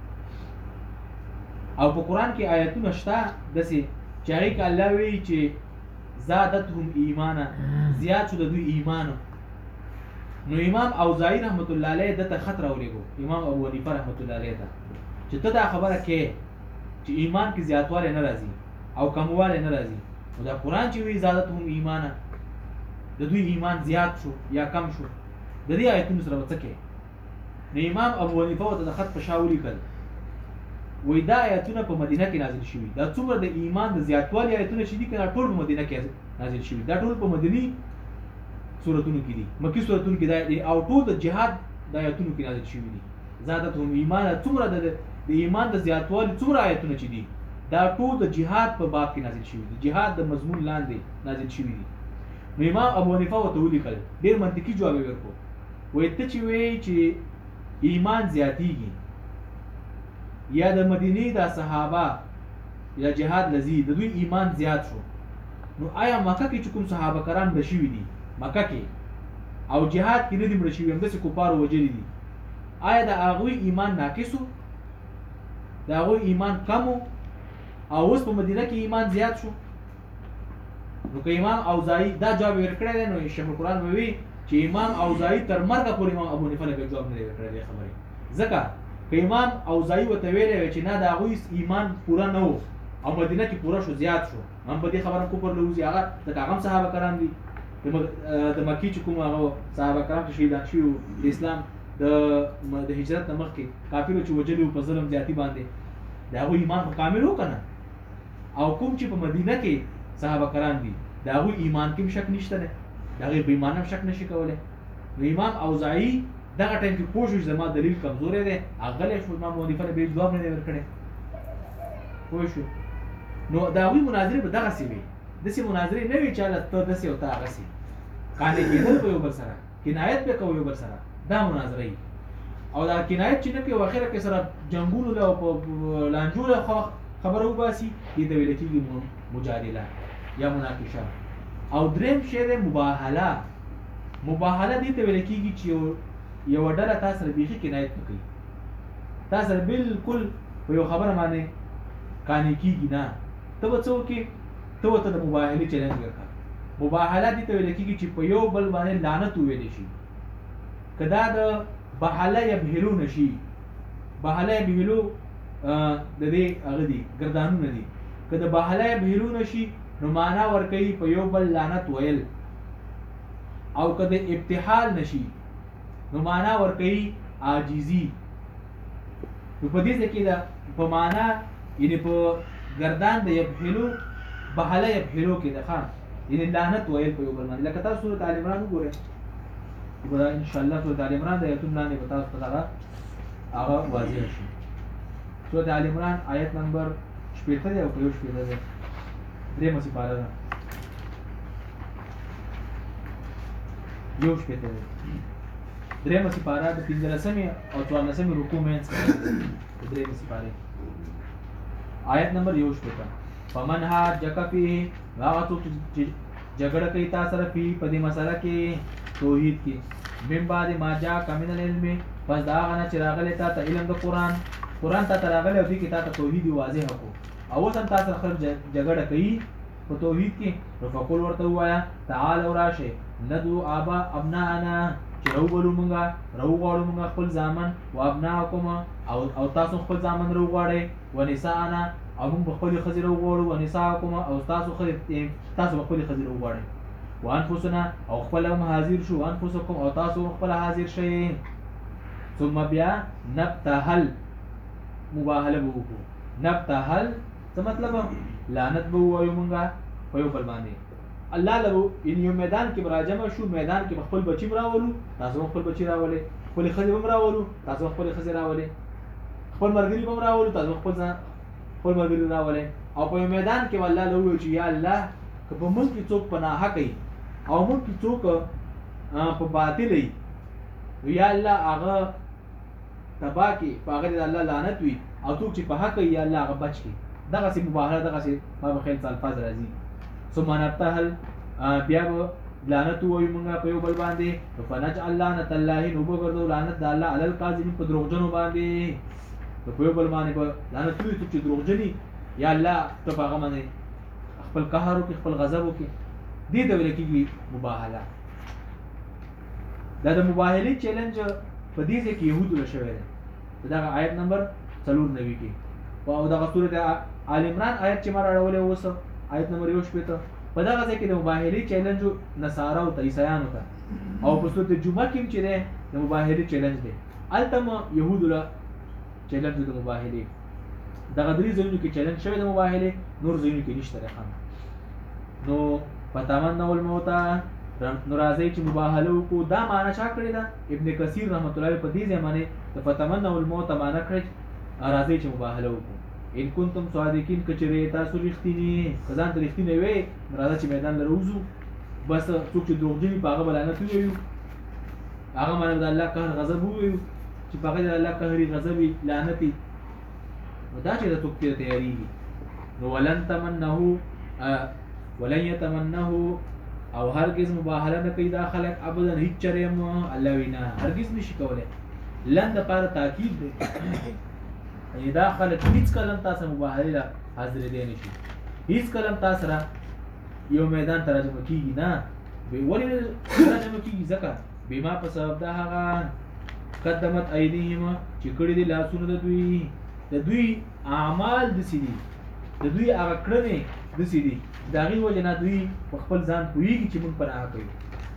او په قرآن کې آیتونه شته داسې چې هغې کې الله وایي چې زادتهم ایمانا، زیات شو د دوی ایمان. نو امام اوزاعي رحمت الله علیه دته خط راولېږو امام ابو حنیفه رحمت الله علیه ته چې ته دا خبره کې چې ایمان کې زیاتوالی نه راځي او کموالی نه راځي. نو دا قرآن چې وایي زادتهم ایمانا، د دوی ایمان زیات شو یا کم شو، د دې آیتونو سره به څه کوې؟ نو امام ابو حنیفه ورته د خط په شا ولیکل، وایي دا آیتونه په مدینه کې نازل شوي. دا څومره د ایمان د زیاتوالي آیتونه چې دي که دا ټول په مدینه کې نازل شوي، دا ټول په مدني سورتونو کې دي، مکي سورتونو کې دی او ټول د جهاد د آیتونو کې نازل شوي دي. زادتهم ایمانا، څومره د د ایمان د زیاتوالي څومره آیتونه چې دي دا ټول د جهاد په باب کې نازل شوي دي، جهاد د مضمون لاندې نازل شوي دي. نو امام ابو حنیفه ورته ولیکل، ډېر منطقي جواب یې ورکړو، وایي ته چې وایې چې ایمان زیاتېږي یا د مدینې د صحابه یا جهاد لذي د دوی ایمان زیات شو، نو آیا مکه کې چې کوم صحابه کرام مړه شوي دي مکه کې او جهاد کې نه دي مړه شوي، همداسې کفارو وجلي دي، آیا د هغوی ایمان ناقص و؟ د هغوی ایمان کم و او اوس په مدینه کې ایمان زیات شو؟ نو که امام اوزاعي دا جواب یې ورکړی دی، نو شیخ القرآن به وایي چې امام اوزاعي تر مرګه پورې امام ابو حنیفه لکه جواب نه دی ورکړی دې خبرې. ځکه که امام اوزاعي ورته ویلی وی چې نه د هغوی ایمان پوره نه و او مدینه کې پوره شو، زیات شو، هم په دې خبره کفر له وځي. هغه ځکه هغه هم صحابه کرام دي، د مکې چې کوم هغه صحابه کرام چې شهیدان شوي وو د اسلام د د هجرت نه مخکې کافرو چې وجلي وو په ظلم زیاتي باندې، د هغوی ایمان خو کامل و که نه؟ او کوم چې په مدینه کې صحابه کرام دي د هغوی ایمان کې هم شک نشته دی، د هغې په ایمان هم شک نشي کولی. نو امام اوزاعي دغه ټایم کې پوه شو چې زما دلیل کمزوری دی، غلی شو، امام ابو حنیفه نه به یې جواب نه دی ورکړی. پوه شو؟ نو د هغوی مناظرې به دغسې وي، داسې مناظرې نه وي چې هله ته داسې او ته هغسې قانع کېدل په یو بل سره، کنایت به کوو یو بل سره، دا مناظره وي. او دا کنایت چې نه کوي او اخره کې سره جنګونو له او په لانجو له خبره وباسي، دې ته ویل کېږي مجادله یا مناقشه. او دریم شی دی مباهله. مباهله دې ته ویل کېږي چې یوه ډله تا سره بیخي کنایت نه کوي، تا سره بالکل په یو خبره باندې قانع کېږي نه، ته به څه وکړې؟ ته ورته د مباهلې چلنج ورکړه. مباهله دې ته ویل کېږي چې په یو بل باندې لعنت وویلی شي. که دا د بهله یبهلو نه شي، بهله یبهلو د دې هغه دي ګردانونه دي، که د بهله یبهلو نه شي نو معنا ورکوي په یو بل لعنت ویل، او که د ابتحال نه شي نو معنا ورکوي عاجزي. نو په دې ځای کې د په معنا یعنې په ګردان د یبهلو بهله یبهلو کې د ښه یعنې لعنت ویل په یو بل باندې. لکه تاسو سورت آل عمران وګورئ، ان شاء الله سورت آل عمران د ایتونو لاندې به تاسو ته دغه هغه واضح شي. سورۃ آل عمران آیت نمبر شپږ دی او په یو شپږ دی درې مې سپاره ده یو شپږ دی درې مې سپاره د پنځلسمې او څوارلسمې رکوع مینس درې مې سپاره آیت نمبر یو شپږ فمن حاجک فیه هغه څوک چې جګړه کوي تا سره فی په دې مسله کې توحید کې من بعد ما جاءک من العلم پس دا هغه نه چې راغلی تا ته علم د قرآن قرآن تا ته راغلی او دې کې تا ته توحید واضح کو او اوس هم تا سره خلک جګړه کوي په توحید کې نو فقل ورته ووایه تعالوا راشئ ندعو آبا ابناءنا چې راوبلو مونږه راوغواړو مونږه خپل زامن و ابناءکم او او تاسو خپل زامن راوغواړئ و نساءنا او موږ خپل ښځې راوغواړو و نساءکم او تاسو تاسو خپل ښځې راوغواړئ وانفسنا او خپل هم حاضر شو وانفسکم او تاسو خپل حاضر شئ ثم بیا نبتهل مباهله به وکړو نبتهل څه مطلب لعنت به ووایو مونږه په یو بل باندې الله له ان یو میدان کې براجمه شو میدان کې خپل بچی راولو تاسو خپل بچی راولې خپل ښځې هم راولو تاسو خپل ښځې راولې خپل مرګري هم راولو تاسو خپل خپل مرګري راولې او په میدان کې الله له وایي چې یا الله که په ملک کې څوک پناه کوي او ملک کې څوک په باطل وي یا الله هغه تبا کې په هغه د الله لعنت وي او څوک چې په حق وي یا الله هغه بچ کی دغه سي مباهله دغه سي ما بخیل الفاظ راځي ثم نبتهل بیا به لعنت وایو مونږه په یو بل باندې فنجعل لعنت الله نو وګرځو لعنت د الله علی الکاذبین په دروغجنو باندې په یو بل باندې به لعنت وي چې دروغجنی یا الله ته هغه باندې خپل قهر او خپل غضب وکي دې د ویل کېږي مباهله دا د مباهله چیلنج په دې ځکه يهودو له شوی دی دا آیت نمبر څلور نوي کې او دا سورۃ آل عمران آیت چې ما راوړلې اوس آیت نمبر یو شپږ په دا ځکه د مباهله چیلنج نصارا او عیسایانو ته او په سورۃ جمعه کې چې ده د مباهله چیلنج دی التم يهودو له چیلنج د مباهله دا غدري ځینو کې چیلنج شوی د مباهله نور ځینو کې نشته راخان نو پتامن نو الموت نو راځي چې مباهله کو دا معنا چا کړی دا ابن کثیر رحمت الله په دې ځمانه د پتامن نو الموت معنا کړی راځي چې مباهله وکړو ان کنتم صادقین کچری تاسو رښتینی ځان ته رښتینی وي راځي چې میدان لروزو بس څوک چې دروغجنی په هغه بلانه ویو هغه باندې د الله قهر غضب ویو چې په هغه د الله قهري غضب لعنتي دا چې د توکتیر تیاری نو ولن تمنه ولن يتمنه او هرگز مباهله نه کوي دا خلک ابدا هیڅ چرېم الله وینا هرگز نشي کولای لن د پاره تاکید دی یی دا خلک هیڅ کلم تاسو مباهله لا حاضر دي نشي هیڅ کلم تاسو را یو میدان ترجمه کیږي نه به ولې ترجمه کیږي ځکه بما په سبب دا هغه قدمت ايديهم چې کړي دي لاسونه د دوی د دوی اعمال د سيدي د دوی هغه کړنې د سيدي دا غي وجه نه دوی په خپل ځان پويږي چې موږ پناه کوي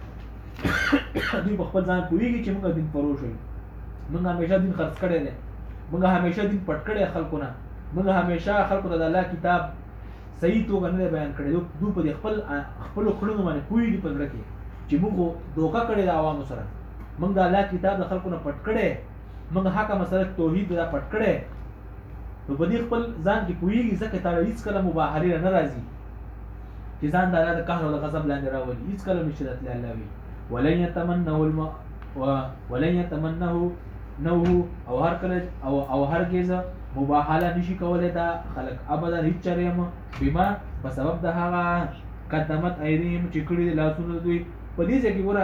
دوی په خپل ځان پويږي چې موږ دین فروش یو موږ همیشه دین خرڅ کړی دی موږ همیشه دین پټ کړی خلکو نه موږ همیشه خلکو ته د الله کتاب صحیح توګه نه بیان کړی دوی په خپل خپل کړنو باندې پويږي په ځړ کې چې موږ دوکا کړی د عوامو سره موږ د الله کتاب د خلکو نه پټ کړی موږ حق مسله توحید دا پټ کړی نو په دې خپل ځان کې پويږي ځکه تا هیڅ کله مباهله نه راځي چې ځان د الله د قهر او غضب لاندې راولي هیڅ کله نشي راتلی الله وی ولن يتمنه الم ولن يتمنه نو او هر کله او او هرگز مباهله نشي کولای دا خلق ابدا هیڅ چرېم بما په سبب د هغه قدمت ايديهم چې کړي لاسونه دوی په دې ځکه ګوره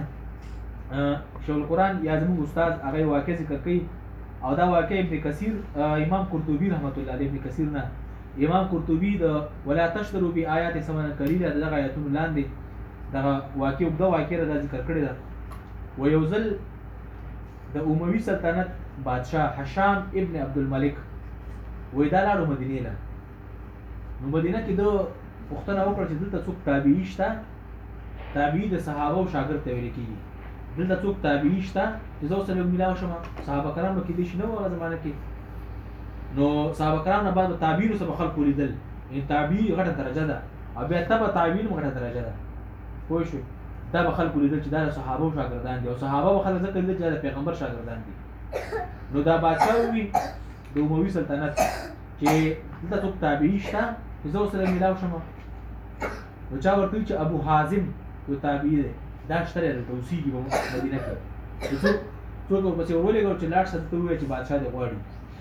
شول قرآن یا زموږ استاد هغه واقع ذکر کوي او دا واقع ابن کثیر امام قرطبی رحمت الله علیه ابن کثیر نه امام قرطبی د ولا تشتروا بآيات ثمنا قليلا دغه آیاتونه لاندې دغه واقع د واقع را ذکر کړی دا و یوزل د اموي سلطنت بادشاه هشام ابن عبد الملک وې دا لاړو مدینې له نو مدینه کې د پښتنه وکړه چې دلته څوک تابعی شته تابعی د صحابه او شاګرد ته ویل کېږي دلته څوک تابعی شته چې زه سره ملاو شم صحابه کرام کې دي شنو هغه زمانه کې نو صحابه کرام نه بعد تابعین سره خلق ولیدل ان تابعی غټه درجه ده او بیا تبع تابعین غټه درجه ده پوه شو دا به خلق ولیدل چې دا صحابه او شاګردان دي او صحابه او خلک ځکه چې د پیغمبر شاګردان دي نو دا بادشاہ وی د اموي سلطنت چې دلته څوک تابعي شته چې زه ورسره میلاو شم نو چا ورته وایي چې ابو حازم یو تابعي دی دا شته دی دلته اوسېږي په مدینه کې څوک څوک ورپسې ورولېږه چې لاړ شه دلته ووایه چې بادشاه دې غواړي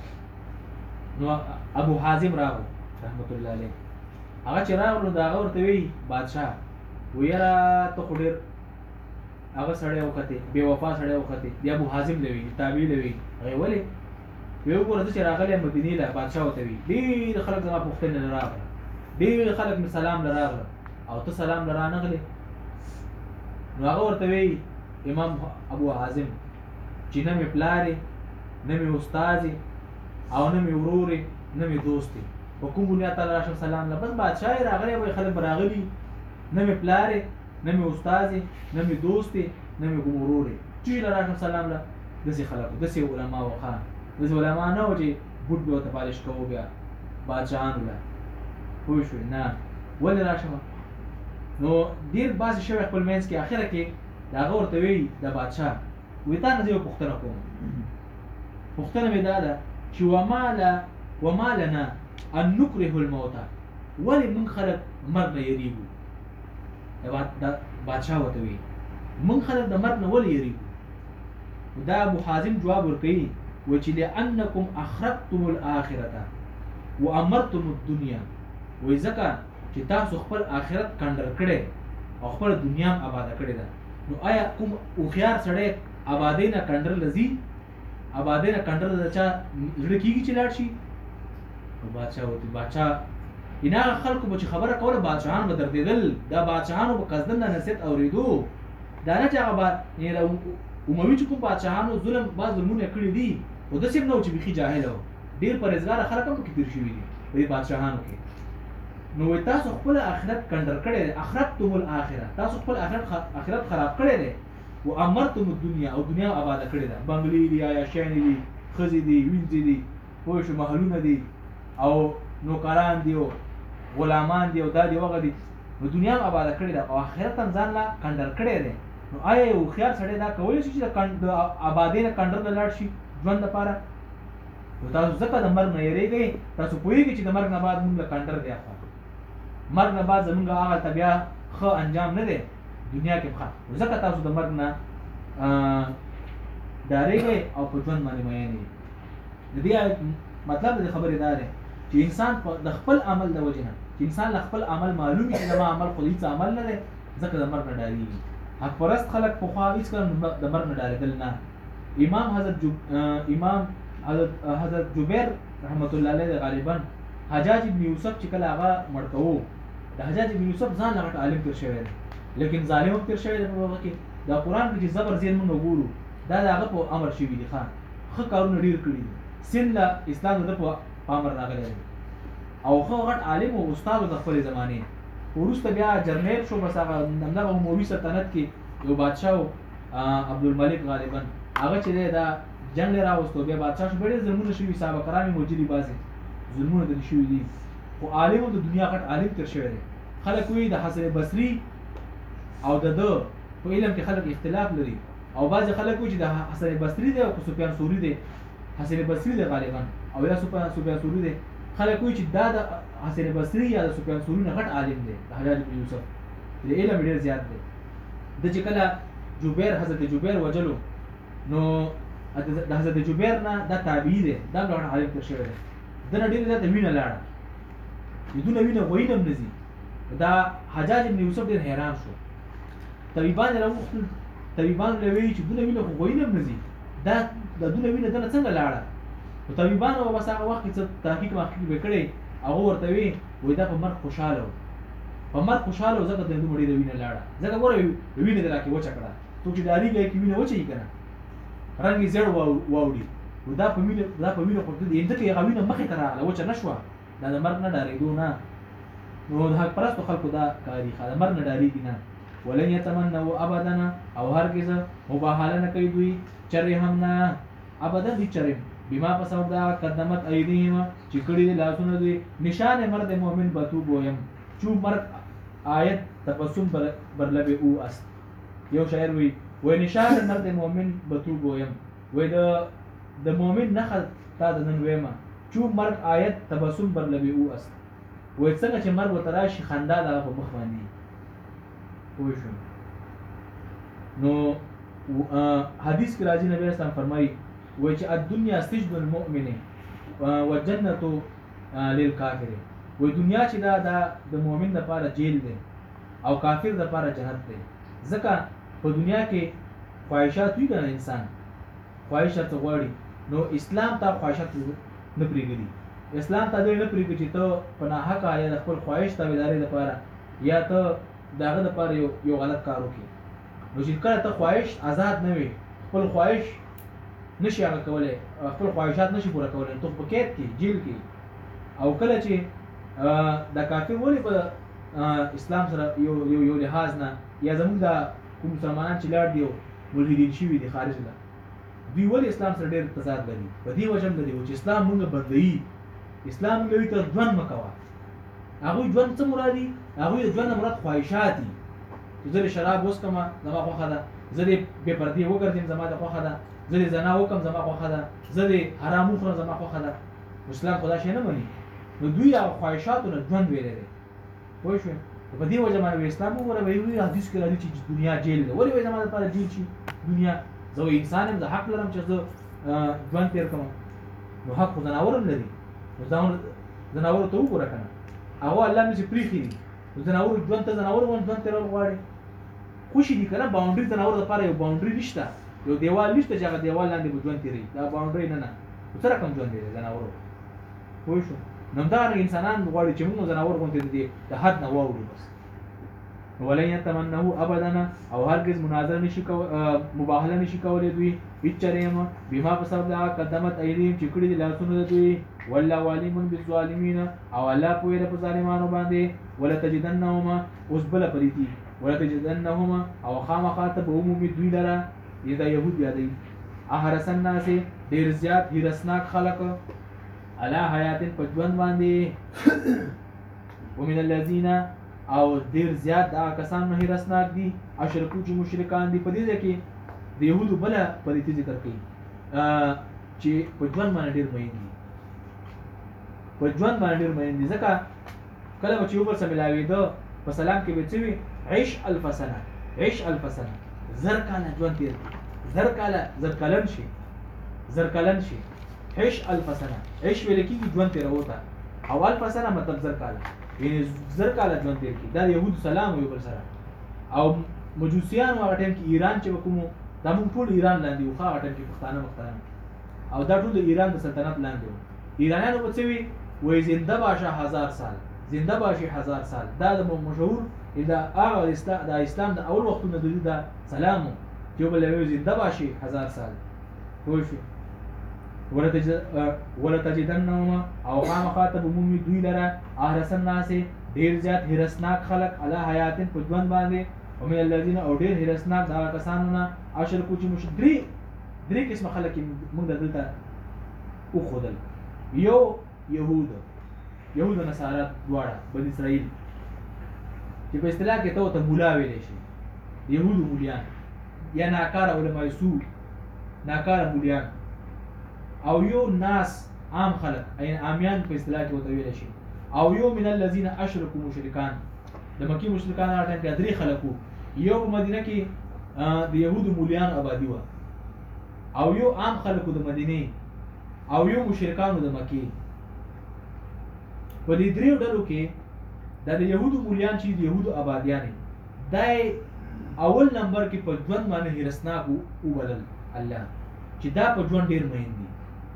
نو ابو حازم راغو رحمت الله علیه هغه چې راغلو د هغه ورته وایي بادشاه وایي یاره ته خو ډېر هغه سړی وختې بې وفا سړی وختې بیا ابو حازم له وایي تابعي له وایي هغې ولې وی وګوره زه چې راغلی مدینې له بادشاه ورته وایي ډېر خلک زما پوښتنې نه راغله ډېر خلک مې سلام له راغله او ته سلام له رانغلې نو هغه ورته وایي امام ابو حازم چې نه مې پلار نه مې استاد او نه مې ورور نه مې دوست په کوم بنیاد تعالی راشم سلام له بس بادشاه راغلی وایي خلک به راغلي نه مې پلار نه مې استاد نه مې دوست نه مې کوم ورور چې له راشم سلام له داسې خلکو داسې علما و خان داسې علما نه وو چې بوټ به ورته پالش کوو بیا بادشاهانو له پوه شوې نه ولې راشم نو ډېر باسي شوی خپل منځ کې اخره کې د هغه ورته وایي د بادشاه وایي تا نه زه یو پوښتنه کوم پوښتنه مې دا ده چې وما له وما لنا ان نکره الموت ولې موږ خلک مرګ نه یریږو دا بادشاه ورته وایي موږ خلک د مرګ نه ولې یریږو دا ابو حازم جواب ورکوي و چې لانکم اخرجتم الاخرته وامرتم الدنيا وایي ځکه چې تاسو خپل آخرت کنډر کړی او خپل دنیا هم آباده کړې ده نو آیا کوم هوښیار سړی آبادۍ نه کنډر لځي آبادۍ نه کنډر د چا زړه کېږي چې لاړ شي نو بادشاه ورته بادشاه ان هغه خلکو به چې خبره کوله بادشاهان به دردېدل دا بادشاهانو به قصدن د نصیحت اورېدو دا نه چې هغه اموي چې کوم بادشاهانو ظلم بعض ظلمونه کړي دي خو داسې هم نه و چې بیخي جاهل و ډېر پرهېزګاره خلک هم پکې تېر شوي دي په دې بادشاهانو کې نو تاسو خپل آخرت کنډر کړی دی اخرجتم الاخره تاسو خپل آخرت آخرت خراب کړی دی و امرتم الدنيا او دنیا آباده کړې ده بنګلې دي عیاشیانې دي ښځې دي وینځې دي پوه شو محلونه دي او نوکران دي او غلامان دي او دا دي وغه دي نو دنیا هم آباده کړې ده او آخرت هم ځان لا کنډر کړی دی نو آیا یو هوښیار سړی دا کولی شي چې د آبادۍ نه کنډر ته لاړ شي ژوند لپاره نو تاسو ځکه د مرګ نه یېرېږئ تاسو پوهېږئ چې د مرګ نه بعد موږ له کنډر دی اخوا مرګ نه بعد زمونږ هغه ته بیا ښه انجام نه دی دنیا کې ښه ځکه تاسو د مرګ نه ډارېږئ او په ژوند باندې مین یې د دې مطلب د خبرې دا دی چې انسان د خپل عمل د وجې نه چې انسان له خپل عمل معلوم وي چې زما عمل خو هېڅ عمل نه دی ځکه د مرګ نه ډارېږي حق پرست خلک پخوا هېڅکله د مرګ نه ډارېدل نه امام حضرت امام حضرت جبیر رحمت الله علیه غالبا حجاج ابن یوسف چې کله هغه مړ کوو د حجاج ابن یوسف ځان له غټ عالم تېر شوی دی لیکن ظالم هم تېر شوی دی په هغه کې دا قرآن کې چې زبر زیر موږ وګورو دا د هغه په امر شوي دي ښه ښه کارونه ډېر کړي دي سن له اسلام د ده په امر راغلی دی او ښه غټ عالم او استاد د خپلې زمانې وروسته بیا جرنیل شو بس هغه همدغه اموي سلطنت کې یو بادشاه و عبدالملک غالبا هغه چې دی دا جنګ یې راوستو بیا بادشاه شو ډېر ظلمونه شوي صحابه کرام یې موجودي بعضې ظلمونه دلې شوي دي خو عالم د دنیا غټ عالم تېر شوی دی خلک وایي د حسن بصري او د ده په علم کې خلک اختلاف لري او بعضې خلک وایي چې د حسن بصري دی او که سفیان ثوري دی حسن بصري دی غالبا او یا سفیان ثوري دی خلک وایي چې دا د حسن بصري یا د سفیان ثوري نه غټ عالم دی د حجاج بن یوسف د علم ډېر زیات دی د چې کله جبیر حضرت جبیر وجلو نو د حضرت جبیر نه دا تابعي دی دا هم غټ عالم تېر شوی دی د نه ډېره زیاته وینه لاړه دونه وینه غویین هم نه ځي دا حجاج ابن یوسف ډېر حیران شو طبیبان یې راوغوښتل طبیبان له وایي چې دونه وینه خو غویین هم نه ځي دا د دونه وینه دله څنګه لاړه نو طبیبانو به بس هغه وخت کې څه تحقیق محقیق به کړی هغه ورته وایي وایي دا په مرګ خوشحاله و په مرګ خوشحاله و ځکه د دومره ډېره وینه لاړه ځکه ګوره وینه دې راکې وچه کړه څوک چې ډارېږي کې وینه وچوي که نه رنګ یې زیړ واوړي نو دا په وینه دا په وینه خو ځکه هغه وینه مخې ته راغله وچه نه شوه دا د مرګ نه ډارېدو نه نو د حق پرستو خلکو دا کاري ښه د مرګ نه ډارېږي نه ولن یتمنوا ابدا او هرګز مباهله نه کوي دوی چرې هم نه ابدا دوی چرې بما په سبب دا قدمت ایدیهم چې کړي دي لاسونه دوی نشان مرد مؤمن بتو بویم چو مرد آیت تبسم بر لبه او است یو شاعر وی وای نشان مرد مؤمن بتو بویم وای د د مؤمن نه تا د نن ویمه چو مرګ آیت تبسم بر لبی او است وای څنګه چې مرګ وته راشي خندا د په مخ باندې پوه شو. نو حدیث کې راځي نبی اسلام فرمایي وای چې الدنيا سجن المؤمن وجنته للکافر وای دنیا چې دا د مؤمن لپاره جیل دی او کافر لپاره جنت دی. ځکه په دنیا کې خواهشات وي کنه انسان خواهشات غواړي نو اسلام ته خواهشات نه پریږدي. اسلام ته دې نه پریږدي چې ته په ناحقه یا د خپل خواهش تابعداري لپاره یا ته داغه لپاره یو یو غلط کار وکړي. نو چې کله ته خواهش آزاد نه وي خپل خواهش نشي هغه کولای خپل خواهشات نشي پوره کولای ته په کېد کې جیل کې او کله چې د کافر ولې په اسلام سره یو یو یو لحاظ نه یا زموږ د کوم مسلمانان چې لاړ دی ملحدین شوي دي خارج نه دوی ولې اسلام سره ډېر تضاد لري په دې وجه هم لري چې اسلام موږ بدلوي. اسلام موږ ته ژوند مکوه هغوی ژوند څه مرادي هغوی د ژوند مراد خواهشات دي چې زه شراب وڅښم زما خوښه ده زه د بې پردې وګرځم زما د خوښه ده زه د زنا وکړم زما خوښه ده زه د حرام وخورم زما خوښه ده. اسلام خدا شي نه مني نو دوی هغه خواهشاتو نه ژوند ویلی دی پوه شوې. په دې وجه باندې اسلام وګوره وایي حدیث کې راځي چې دنیا جیل ده. ولې وایي زما لپاره جیل شي دنیا زه انسان یم زه حق لرم چې زه ژوند تېر کړم نو حق خو ځناور هم لري نو ځناورو ته وګوره که نه هغه الله مې چې پرېښي دي نو ځناورو ژوند ته ځناور غوندې ژوند تېرول غواړي خوشي دي که نه باونډري ځناور لپاره یو باونډري نشته یو دیوال نشته چې هغه دیوال لاندې به ژوند تېروي دا باونډري نه نه څه رقم ژوند دی ځناورو پوه شو. نو همدارنګه انسانان غواړي چې موږ ځناور غوندې دي د حد نه واوړو بس ولن يتمنه ابدا او هرگز مناظره نشي کو مباهله نشي کولای دوی بچریم بما په سبب دا قدمت ایدیم چې کړي دي لاسونه دوی والله والیم بالظالمین او الله په ویره په ظالمانو باندې ولا تجدنهم اوس بل پریتی ولا تجدنهم او خامخاته به عمومي دوی لره دا يهود یادي احرس الناس ډیر زیات هرسناک خلق علا حیات په ژوند باندې ومن الذين او ډیر زیات دا کسان نه هرسناک دي اشرکو چې مشرکان دي په دې کې د يهودو بل په دې ذکر کوي چې په ژوند باندې ډیر مین دي په ژوند باندې ډیر مین دي ځکه کله چې یو بل سره ملاوي دو په سلام کې به څه عيش الف سنه عيش الف سنه زر کاله ژوند تیر زر کاله زر کلن شي زر کلن شي عيش الف سنه عيش ویل کېږي ژوند تیر وته او الف سنه مطلب زر کاله یعنی زر کاله ژوند تیر کی دا يهود سلام یو بل سره او مجوسیان هغه ټیم کې ایران چې وکمو دا موږ ټول ایران لاندې وو هغه ټیم کې پښتانه مختانه او دا ټول ایران د سلطنت لاندې وو. ایرانیانو په څه وی وای زنده باشه هزار سال زنده باشه هزار سال دا د مشهور دا هغه اسلام د اسلام د اول وختونو د دا سلام چې بل وی زنده باشه هزار سال پوه شو. ولا تجدنهم او قام خاطب عمومي دوی لره احرس الناس ډیر زیات هرسناک خلق علی حیات په ژوند باندې او من الذين او ډیر هرسناک دا کسانو نه اشرکو چې مشدري درې قسم خلک موږ دلته او خدل یو يهود يهود نصارا دواړه بني اسرائیل چې په اصطلاح کې ته ته مولا ویل شي يهود مولیان یا ناکار علماء سو ناکار مولیان او یو ناس عام خلق این عامیان په اصطلاح کې وته ویل شي او یو من الذين اشركوا مشرکان د مکی مشرکان راټن کې درې خلقو یو مدینه کې د يهودو مولیان آبادی و او یو عام خلقو د مدینه او یو مشرکانو د مکی. په دې دریو ډلو کې د يهودو مولیان چې د يهودو آبادیان دای اول نمبر کې په ژوند باندې هرسناک او بلل الله چې دا په ژوند ډیر مهم دي.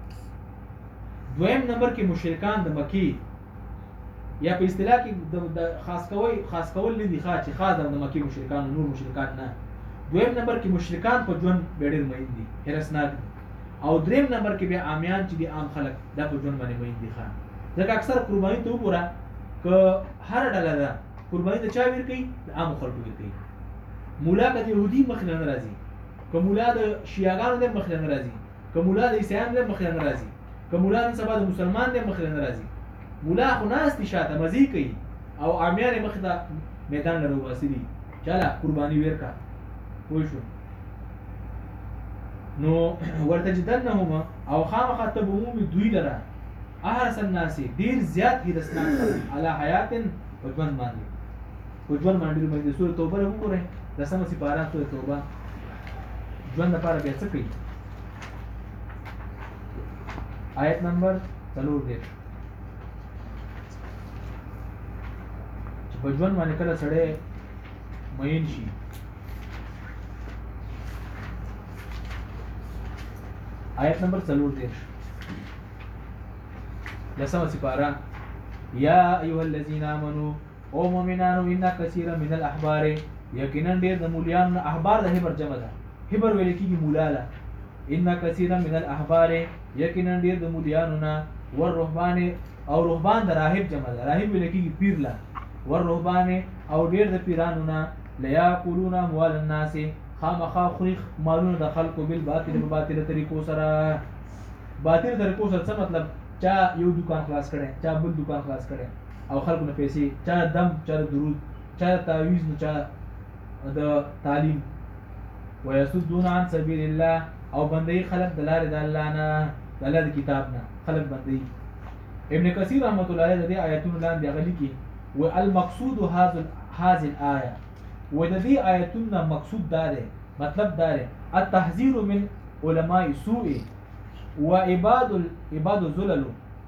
دویم نمبر کې مشرکان د مکی یا په اصطلاح کې د خاص کوي خاص کول نه دي خاص چې خاص د مکی مشرکان نور مشرکان نه. دویم نمبر کې مشرکان په ژوند ډیر مهم دي هرسناک او دریم نمبر کې بیا عامیان چې دي عام خلک دا په ژوند باندې مهم دي خان. ځکه اکثر قرباني ته وګوره ک هر ډله ده قرباني ته چا ور کوي د عام خلکو ور کوي. مولا کته يهودي مخنه ناراضي که مولا د شیعاګانو د مخنه ناراضي که مولا د عیسایانو د مخنه ناراضي که مولا د سبا د مسلمان د مخنه ناراضي مولا خو ناس دي شاته مزي کوي او عامیان مخده میدان لرو واسي چاله قرباني ورکا پوه شو. نو ورتجدنهم او خامخا ته به عمومي دوی لره احرس الناس ډیر زیات هیرسناک علی حیات په ژوند باندې په ژوند باندې باندې سورۃ توبه وګورئ لسمه سپاره سورۃ توبه ژوند لپاره بیا څه کوي آیت نمبر څلور دی چې په ژوند باندې کله سړی مین شي آیت نمبر څلور دی لسمه سپاره یا ایها الذین آمنوا او مؤمنانو ان کثیر من الاحبار یقینا ډیر د مولیان احبار د هبر جمع ده هبر ویل کیږي مولاله ان کثیر من الاحبار یقینا ډیر د مولیانو نه ور رهبان او رهبان د راهب جمع ده راهب ویل کیږي پیر لا ور رهبان او ډیر د پیرانو نه لیا قولون اموال الناس خامخا خریخ مالونه د خلکو بل باطل په باطل طریقو سره باطل طریقو سره څه مطلب چا یو دکان خلاص کړي چا بل دکان خلاص کړي او خلکو نه پیسې چا دم چا درود چا تعویذ نو چا د تعلیم ويسدون عن سبيل الله او بندي خلق دلار د الله نه د الله د کتاب نه خلق بندي ابن کثیر رحمت الله علیه د دې آیاتونو لاندې غلي کې والمقصود هذا هذه الايه و د دې آیاتونو مقصود دا دی مطلب دا دی التحذير من علماء سوء وعباد عباد الذلل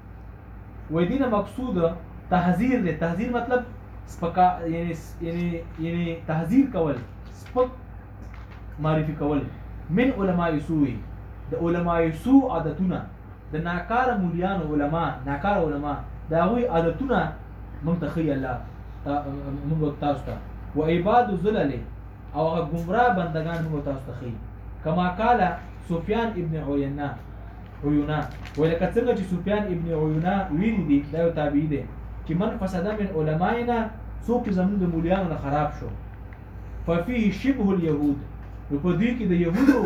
و دینه مقصود تحذير دی تحذير مطلب سپکا یعنی یعنی یعنی تحذير کول سپک معرفي کول من علماء سوء د علماء سوء عادتونه د ناکار مولیان علما ناکار علما دا وی عادتونه منتخي الله موږ تاسو ته و عباد الذلل او گمراه بندگان موږ تاسو ته خي کما قال سفيان ابن عيينه عيونه ولکه څنګه چې سفيان ابن عيينه ویلي دي دا یو تابعی دی چې من فسد من علمائنا څوک زمون د مولیانو نه خراب شو ففيه شبه اليهود په دې کې د يهودو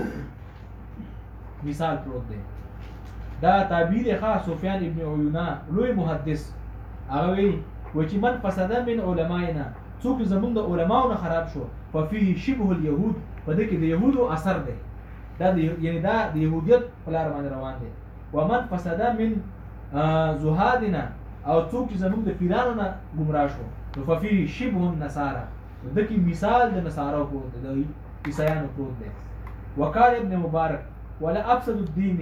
مثال پروت دی دا تعبیر خاص سفيان ابن عيينه لوی محدث هغه وی و چې من فسد من علمائنا څوک زمون د علماو نه خراب شو ففيه شبه اليهود په دې کې د يهودو اثر دی دا یعنی دا د يهودیت په لار باندې روان دي ومن فسد من زهادنا او څوک چې زموږ د پیرانو نه گمراه شو نو ففي شبه النصارى د کی مثال د نصارو کو د عیسایانو کو دی وقال ابن مبارک ولا افسد الدين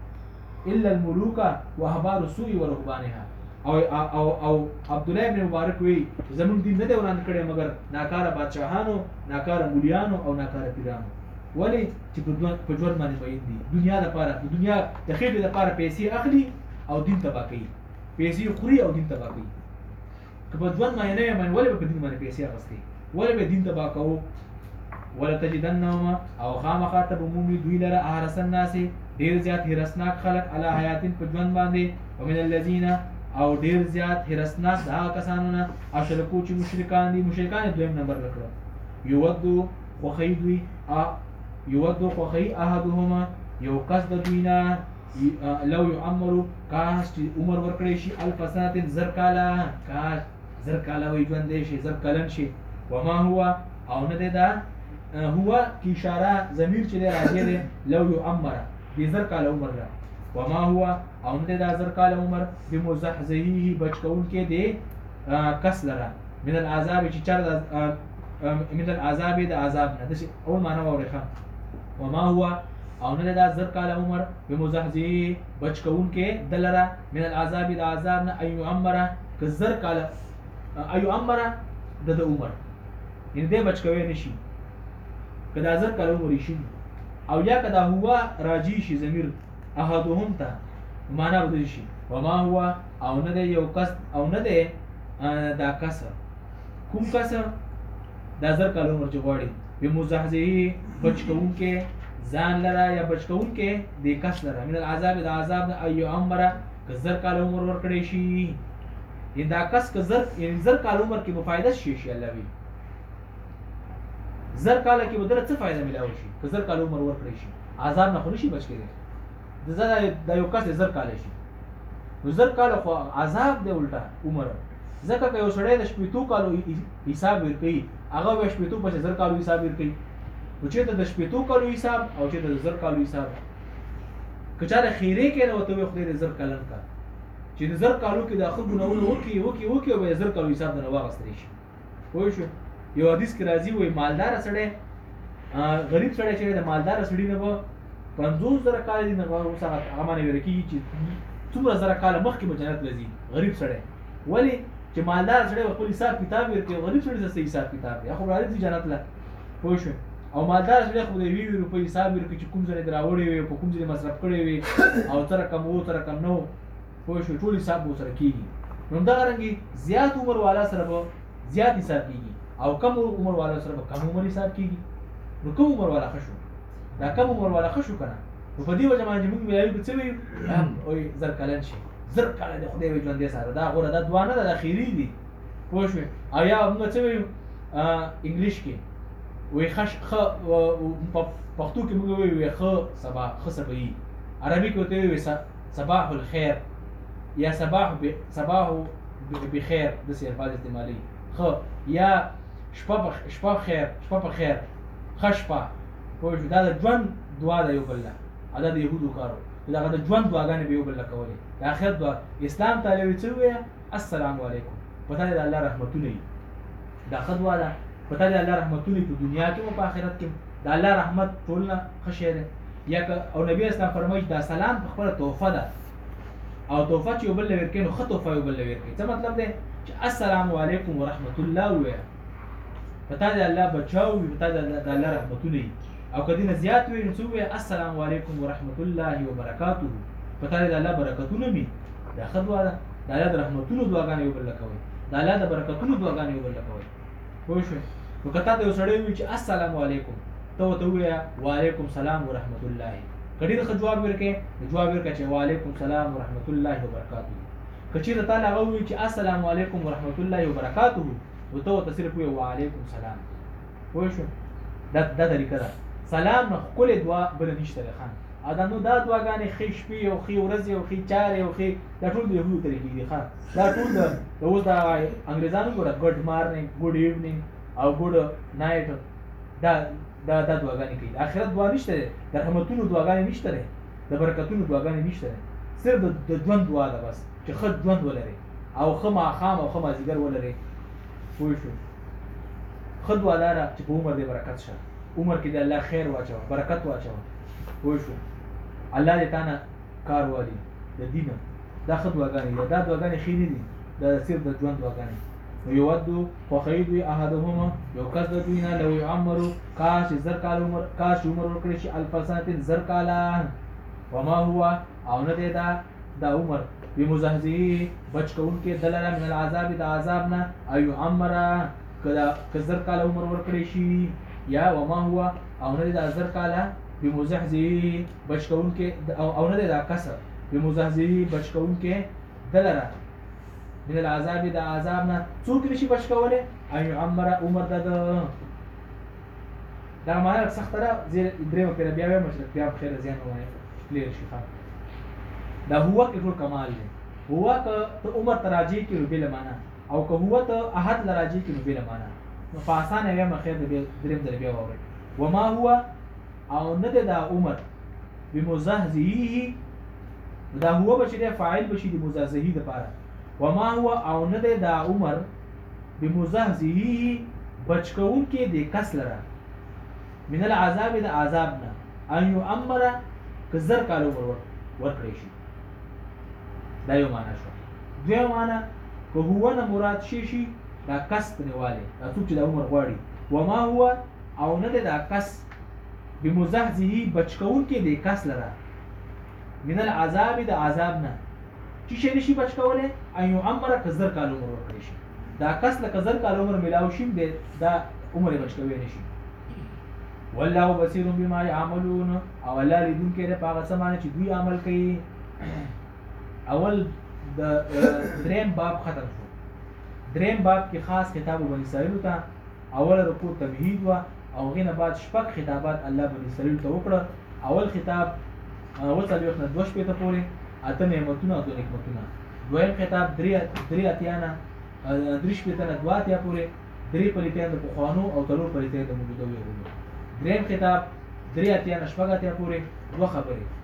الا الملوك واحبار السوء ورهبانها او او او عبد الله ابن مبارک وی زموږ دین نه دی وران کړي مگر ناکاره بادشاهانو ناکاره مولیانو او ناکاره پیرانو ولی چې په ژوند باندې باید دي دنیا لپاره د دنیا د خېټې لپاره پیسې اخلي او دین تبا کوي پیسې خوري او دین تبا کوي که په ژوند باندې نه باندې ولې په دین باندې پیسې اخستي ولې به دین تبا کوو ولا تجدنهم او خامخا تب عمومي دوی لره احرس الناس ډیر زیات هرسناک خلق علی حیاتین په ژوند باندې ومن الذين او ډیر زیات هرسناک دا کسانو نه اشرکو چې مشرکان دي مشرکان دویم نمبر لکړه یودو وخیدوی یودو خوخی احدهما یو کس د دوینا لو یعمرو کاش چې عمر ورکړی شي الف سنه زر کاله کاش زر کاله وي ژوند شي زر کلن شي وما هو او نه ده دا هو کی اشاره ضمیر چې راځي ده لو یعمر به زر کاله عمر را وما هو او نه ده زر کاله عمر بمزحزحه بچکون کې ده کس لره من العذاب چې چر من العذاب د عذاب نه د اول معنا وره وما هو او نه دا زر کال عمر بمزحزحه بچکون کې دلرا من العذاب د عذاب نه ايو عمره ک زر کال ايو عمره د عمر ان دې بچکوي نشي کدا زر کال عمر شي او یا کدا هو راجی شي ضمیر احدهم ته معنا بدل شي وما هو او نه یو کس او نه دا کس کوم کس دا زر کال عمر چغواړي بمزحزحه بچکون کې ځان لرا یا بچکون کې د کس لرا من العذاب د عذاب نه ايو عمره ک زر کال عمر ور کړی شي دا کس ک زر یعنی زر کال عمر کې مفایده شي شي الله وی زر کال کې بدله څه فائدہ ملاوي شي ک زر کال عمر ور کړی شي عذاب نه خو نشي بچ کېږي د زړه د یو کس زر کال شي نو زر کال خو عذاب دی الټا عمر ځکه که یو سړی د شپېتو کالو حساب ورکوي هغه به شپېتو پسې زر کالو حساب ورکوي نو چې د شپېتو کالو حساب او چې د زر کالو حساب که چا د خیرې کې نه وته وي خدای دې زر کلن کا چې د زر کالو کې د خپل ګناونه وکي وکي وکي او زر کالو حساب نه واغستري شي پوه شو یو حدیث کې راځي وای مالدار سړی غریب سړی چې د مالدار سړی نه و پنځوس زره کال دي نه اوس هغه باندې ورکی چې څومره زره کال مخکې به جنت لذي غریب سړی ولی چې مالدار سړی خپل حساب کتاب ورکړي غریب سړی څه حساب کتاب دی خو راځي جنت لا پوه شو او مالدار سړی خو د وی روپۍ حساب ورکړي چې کوم ځای دراوړي وي په کوم ځای مصرف کړي وي او تر کم وو تر کم نو پوه شو ټول حساب وو سره کیږي نو دا رنګي زیات عمر والا سره به زیات حساب کیږي او کم عمر والا سره به کم عمر حساب کیږي نو کوم عمر والا خشو دا کم عمر والا خشو کنه نو په دې وجه باندې موږ ویایو چې وي او زر کلن شي زر کال د خدای وي ژوند سره دا غوړه د دوانه د اخیری دي پوه شو او یا موږ څه ویو انګلیش کې وي خش خ پښتو کې موږ ویو خ صباح خ صبحي عربي کې وي صباح الخير یا صباح ب... صباح بخير د سي الفاظ استعمالي خ یا شپه شپه خیر شپه په خیر خشپه پوه شو دا د ژوند دعا د یو بل ادا د يهودو کارو دا د ژوند دعاګانې به یو بل کولې د اخرت دعا اسلام تعالی وی څه وی السلام علیکم پته د الله رحمتونه دا خدوا ده پته د الله رحمتونه په دنیا کې او په آخرت کې د الله رحمت ټولنه خشه یا او نبی اسلام فرمایي دا سلام په خپل تحفه ده او تحفه چې یو بل ورکې نو خطو فایو بل ورکې څه مطلب دی چې السلام علیکم ورحمت الله وی پته د الله بچاو پته د الله رحمتونه او کدی نه زیات وي نو څه وي السلام علیکم ورحمت الله وبرکاته پته د الله برکتونه می دا خدوا ده د الله رحمتونو دعاګانې یو بل کوي د الله د برکتونو دعاګانې یو بل کوي پوه شو نو کته د سړی وي چې السلام علیکم ته ته وي وعلیکم السلام ورحمت الله کدی د جواب ورکې جواب ورکې چې وعلیکم السلام ورحمت الله وبرکاته کچې ته تعالی وي چې السلام علیکم ورحمت الله وبرکاته نو ته ته صرف وي وعلیکم السلام پوه شو دا د طریقه ده سلام نه خپل دعا بل نشته خان ادا نو دا دعاګانې خې شپې او خې ورځې او خې چارې او خې دا ټول د یو طریقې دي خان دا ټول د اوس دا انګريزانو ګوره ګډ مارنینګ ګډ ایونینګ او ګډ نایټ دا دا د دعاګانې کوي اخرت دعا نشته د رحمتونو دعاګانې نشته د برکتونو دعاګانې نشته صرف د ژوند دعا ده بس چې خد ژوند ولري او خما خام او خما زیګر ولري پوه شو خد ولاره چې په عمر دې برکت شه عمر کې د الله خیر واچو برکت واچو پوه شو الله دې تانه کار والی د دینه دا خد دعاګانې دا دعاګانې خېری دي دا صرف د ژوند دعاګانې یودو فخید احدهما یو کس د دوی نه لو عمرو کاش زر کال عمر کاش عمر ورکړي شي الفسنت زر کالا وما هو او نه دی دا دا عمر بمزهزه بچ کون کې دلره من العذاب د عذاب نه ایو عمر کدا کزر کال عمر ورکړي شي یا وما هو او نه دا زر کالا بمزهزه بچ کون کې او نه دا کسر بمزهزه بچ کون کې دلره من العذاب د عذاب نه څوک نشي بچ کوله ایو عمر عمر د دا معنا سخت را زیر دریم پر بیا وای مشرک بیا خیر زیان وای کلیر شي دا هو کې کمال دی هو که ته عمر تراجی کې ربل معنا او که هو ته احد لراجی کې ربل معنا نو فاسان یې مخیر د دریم در بیا وای وما هو او نه دا عمر بمزهزه دا هو بشری فاعل بشری مزهزه د پاره وما هو او نه دا عمر بمزهزه بچکون کې د کس لره من العذاب د عذاب نه ان يؤمر کزر کال عمر ورکړي شي دا یو معنا شو دوی معنا که هو نه مراد شي شي دا کس پنواله دا څوک چې د عمر غواړي وما هو او نه دا کس بمزهزه بچکون کې د کس لره من العذاب د عذاب نه چې شي نشي بچ کوله ايو عمره کزر کال عمر ورکړي شي دا کس له کزر کال عمر ملاو شي دا عمر بچ کوي نشي والله بصير بما يعملون او الله لیدون کې د پاغه سمانه چې دوی عمل کوي اول د دریم باب ختم شو دریم باب کې خاص خطاب بني اسرائیل ته اول رکوع تمهید وا او غینه بعد شپږ خطابات الله بني اسرائیل ته وکړه اول خطاب اول څلور نه دوه شپې ته پورې اته نعمتونه او نعمتونه دویم خطاب درې درې اتیانا درې شپې ته دوه اتیا پورې درې پلیتان د پخوانو او تلور پلیتان د موجوده ویلو دریم خطاب درې اتیانا شپږ اتیا پورې دوه خبرې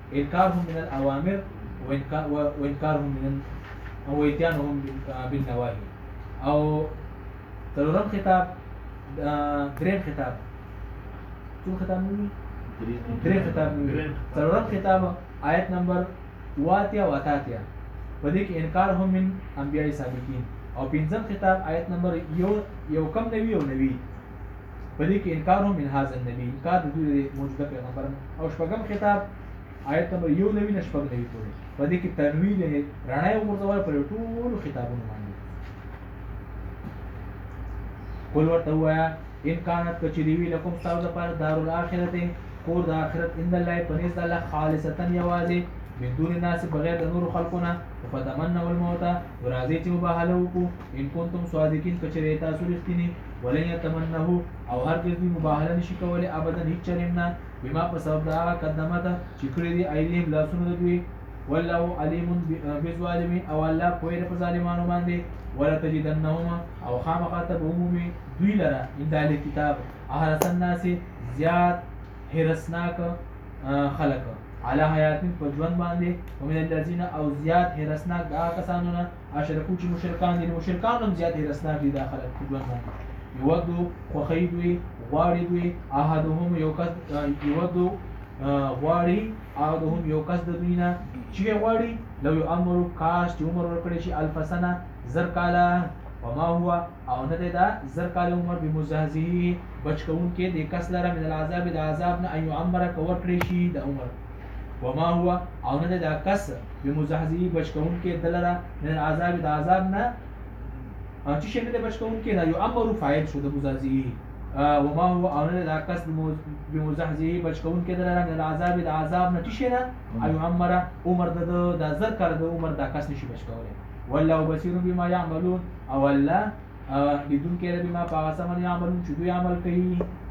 انکارهم من الاوامر وانکارهم من او اتيانهم بالنواهي. او څلورم خطاب دریم خطاب څو خطاب نومي دریم خطاب نومي څلورم خطاب آیت نمبر واتیا و اتاتیا په دې کې انکارهم من انبیاء سابقین. او پنځم خطاب آیت نمبر یو یو کم نوي او نوي په دې کې انکارهم من هاذا النبي انکار د دوی موجوده پیغمبر. او شپږم خطاب آیت نمبر یو نوي نه شپږ نوي پورې په دې کې تنوین رڼا یې ورته پر ټولو خطابونو باندې. قل ورته وایا ان كانت کچریوی لکم تاسو لپاره دار الاخرت کور د اخرت ان الله پنځ د الله خالصتا یوازې من دون الناس بغیر د نور خلقنا فتمنوا الموت ورازی چې مباهله وکړو ان کنتم صادقین کچری تاسو رښتینی ولن يتمنه او هرگز دې مباهله نشي کولای ابدا هیڅ چرېمنا بما په سبب دا قدمته چې کړی دی ایلیم لاسونه دوی والله علیم بالظالمین او الله کوی په ظالمانو باندې ولا تجدنهم او خامخاته عمومي دوی لره ان د کتاب احرس الناس زیات هرسناک خلق على حیاتین په ژوند باندې ومن الذين او زیات هرسناک دا کسانو نه اشرکو چې مشرکان دي مشرکان هم زیات هرسناک دي دا خلق په ژوند باندې یودو خوخی دوی غواړي دوی احدهم یو کس یودو غواړي احدهم یو کس د دوی نه چې غواړي لو یعمر کاش چې عمر ورکړي شي الف سنه زر کاله وما هو او نه دا زر کاله عمر بمزهزه بچکون کې د کس لره من العذاب د عذاب نه ایو عمر کور کړی شي د عمر وما هو او نه دا کس بمزهزه بچکون کې دلره من العذاب د عذاب نه چې شنه د بچکون کې دا یو عمر فاعل شو د مزهزه وما هو او نه دا کس بمزهزه بچکون کې دلره من العذاب د عذاب نه چې شنه ایو عمر عمر د زر کاله د عمر دا کس نشي بچکوله والله بصير بما يعملون او الله بدون کې بما پاسمن يعملون چې دوی عمل کوي.